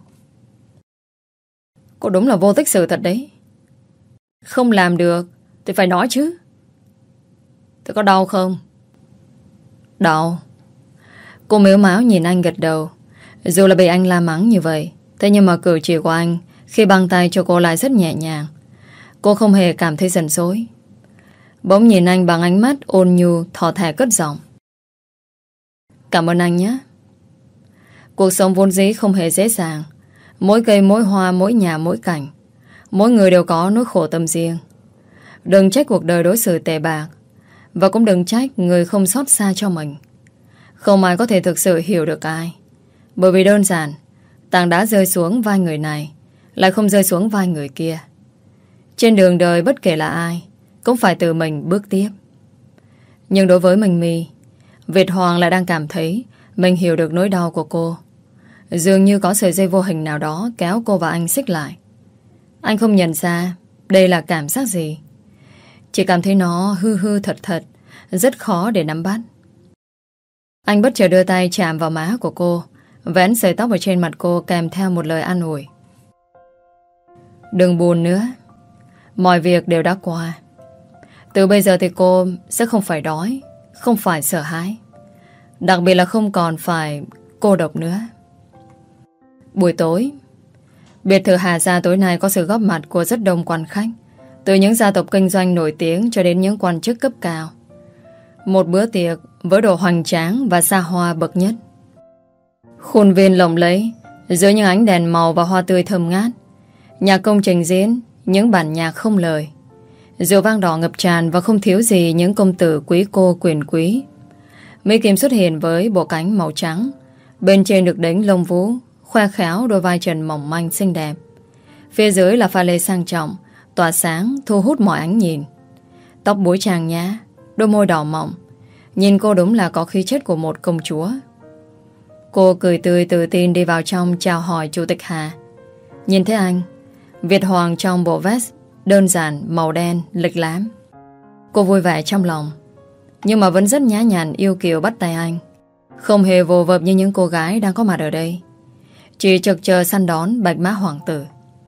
Cô đúng là vô tích sự thật đấy. Không làm được thì phải nói chứ. Thế có đau không? Đau. Cô mếu máo nhìn anh gật đầu. Dù là bị anh la mắng như vậy, thế nhưng mà cử chỉ của anh khi băng tay cho cô lại rất nhẹ nhàng. Cô không hề cảm thấy giận dỗi. Bỗng nhìn anh bằng ánh mắt ôn nhu thỏ thẻ cất giọng. Cảm ơn anh nhé. Cuộc sống vốn dĩ không hề dễ dàng. Mỗi cây, mỗi hoa, mỗi nhà, mỗi cảnh. Mỗi người đều có nỗi khổ tâm riêng. Đừng trách cuộc đời đối xử tệ bạc, và cũng đừng trách người không xót xa cho mình. Không ai có thể thực sự hiểu được ai, bởi vì đơn giản tảng đá rơi xuống vai người này lại không rơi xuống vai người kia. Trên đường đời bất kể là ai cũng phải tự mình bước tiếp. Nhưng đối với mình My, Việt Hoàng lại đang cảm thấy mình hiểu được nỗi đau của cô. Dường như có sợi dây vô hình nào đó kéo cô và anh xích lại. Anh không nhận ra đây là cảm giác gì, chỉ cảm thấy nó hư hư thật thật, rất khó để nắm bắt. Anh bất chợt đưa tay chạm vào má của cô, vén sợi tóc ở trên mặt cô, kèm theo một lời an ủi. Đừng buồn nữa, mọi việc đều đã qua. Từ bây giờ thì cô sẽ không phải đói, không phải sợ hãi, đặc biệt là không còn phải cô độc nữa. Buổi tối, biệt thự Hà Gia tối nay có sự góp mặt của rất đông quan khách, từ những gia tộc kinh doanh nổi tiếng cho đến những quan chức cấp cao. Một bữa tiệc với đồ hoành tráng và xa hoa bậc nhất. Khuôn viên lộng lẫy dưới những ánh đèn màu và hoa tươi thơm ngát. Nhạc công trình diễn những bản nhạc không lời. Rượu vang đỏ ngập tràn và không thiếu gì những công tử quý cô quyền quý. Mỹ Kim xuất hiện với bộ cánh màu trắng, bên trên được đánh lông vũ, khoe khéo đôi vai trần mỏng manh xinh đẹp. Phía dưới là pha lê sang trọng, tỏa sáng thu hút mọi ánh nhìn. Tóc búi trang nhã, đôi môi đỏ mọng, nhìn cô đúng là có khí chất của một công chúa. Cô cười tươi tự tin đi vào trong chào hỏi Chủ tịch Hà. Nhìn thấy anh, Việt Hoàng trong bộ vest đơn giản màu đen lịch lãm, cô vui vẻ trong lòng, nhưng mà vẫn rất nhã nhặn yêu kiều bắt tay anh, không hề vồ vập như những cô gái đang có mặt ở đây, chỉ trực chờ săn đón bạch mã hoàng tử.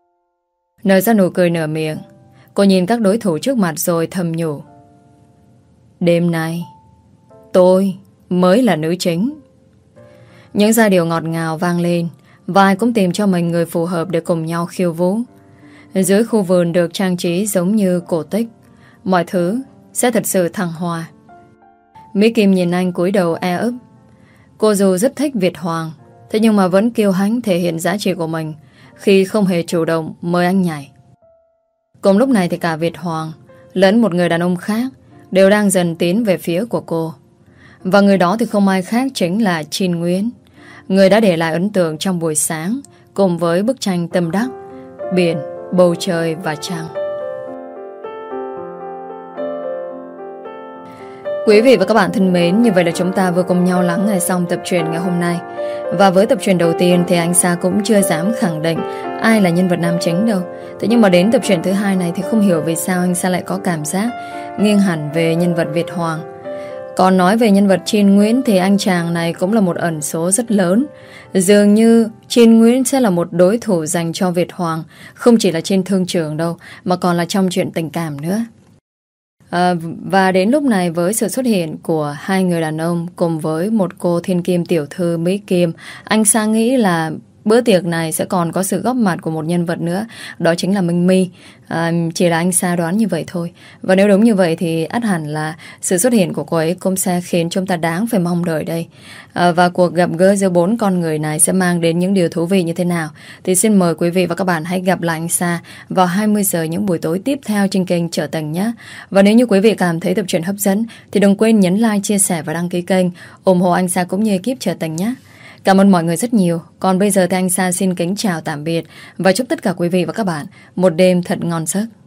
Nở ra nụ cười nửa miệng, cô nhìn các đối thủ trước mặt rồi thầm nhủ. Đêm nay tôi mới là nữ chính. Những giai điệu ngọt ngào vang lên, và ai cũng tìm cho mình người phù hợp để cùng nhau khiêu vũ. Dưới khu vườn được trang trí giống như cổ tích, mọi thứ sẽ thật sự thăng hoa. Mỹ Kim nhìn anh cúi đầu e ấp. Cô dù rất thích Việt Hoàng, thế nhưng mà vẫn kiêu hãnh thể hiện giá trị của mình khi không hề chủ động mời anh nhảy. Cùng lúc này thì cả Việt Hoàng lẫn một người đàn ông khác đều đang dần tiến về phía của cô. Và người đó thì không ai khác chính là Trinh Nguyễn, người đã để lại ấn tượng trong buổi sáng cùng với bức tranh tâm đắc, biển, bầu trời và trăng. Quý vị và các bạn thân mến, như vậy là chúng ta vừa cùng nhau lắng nghe xong tập truyện ngày hôm nay. Và với tập truyện đầu tiên thì anh Sa cũng chưa dám khẳng định ai là nhân vật nam chính đâu. Thế nhưng mà đến tập truyện thứ hai này thì không hiểu vì sao anh Sa lại có cảm giác nghiêng hẳn về nhân vật Việt Hoàng. Còn nói về nhân vật Trinh Nguyễn thì anh chàng này cũng là một ẩn số rất lớn. Dường như Trinh Nguyễn sẽ là một đối thủ dành cho Việt Hoàng, không chỉ là trên thương trường đâu, mà còn là trong chuyện tình cảm nữa. Và đến lúc này với sự xuất hiện của hai người đàn ông cùng với một cô thiên kim tiểu thư Mỹ Kim, anh Sa nghĩ là bữa tiệc này sẽ còn có sự góp mặt của một nhân vật nữa, đó chính là Minh My. Chỉ là anh Sa đoán như vậy thôi. Và nếu đúng như vậy thì ắt hẳn là sự xuất hiện của cô ấy cũng sẽ khiến chúng ta đáng phải mong đợi đây. Và cuộc gặp gỡ giữa bốn con người này sẽ mang đến những điều thú vị như thế nào thì xin mời quý vị và các bạn hãy gặp lại anh Sa vào 20 giờ những buổi tối tiếp theo trên kênh Trở Tình nhé. Và nếu như quý vị cảm thấy tập truyện hấp dẫn thì đừng quên nhấn like, chia sẻ và đăng ký kênh ủng hộ anh Sa cũng như ekip Trở Tình nhé. Cảm ơn mọi người rất nhiều. Còn bây giờ thì anh Sa xin kính chào tạm biệt và chúc tất cả quý vị và các bạn một đêm thật ngon giấc.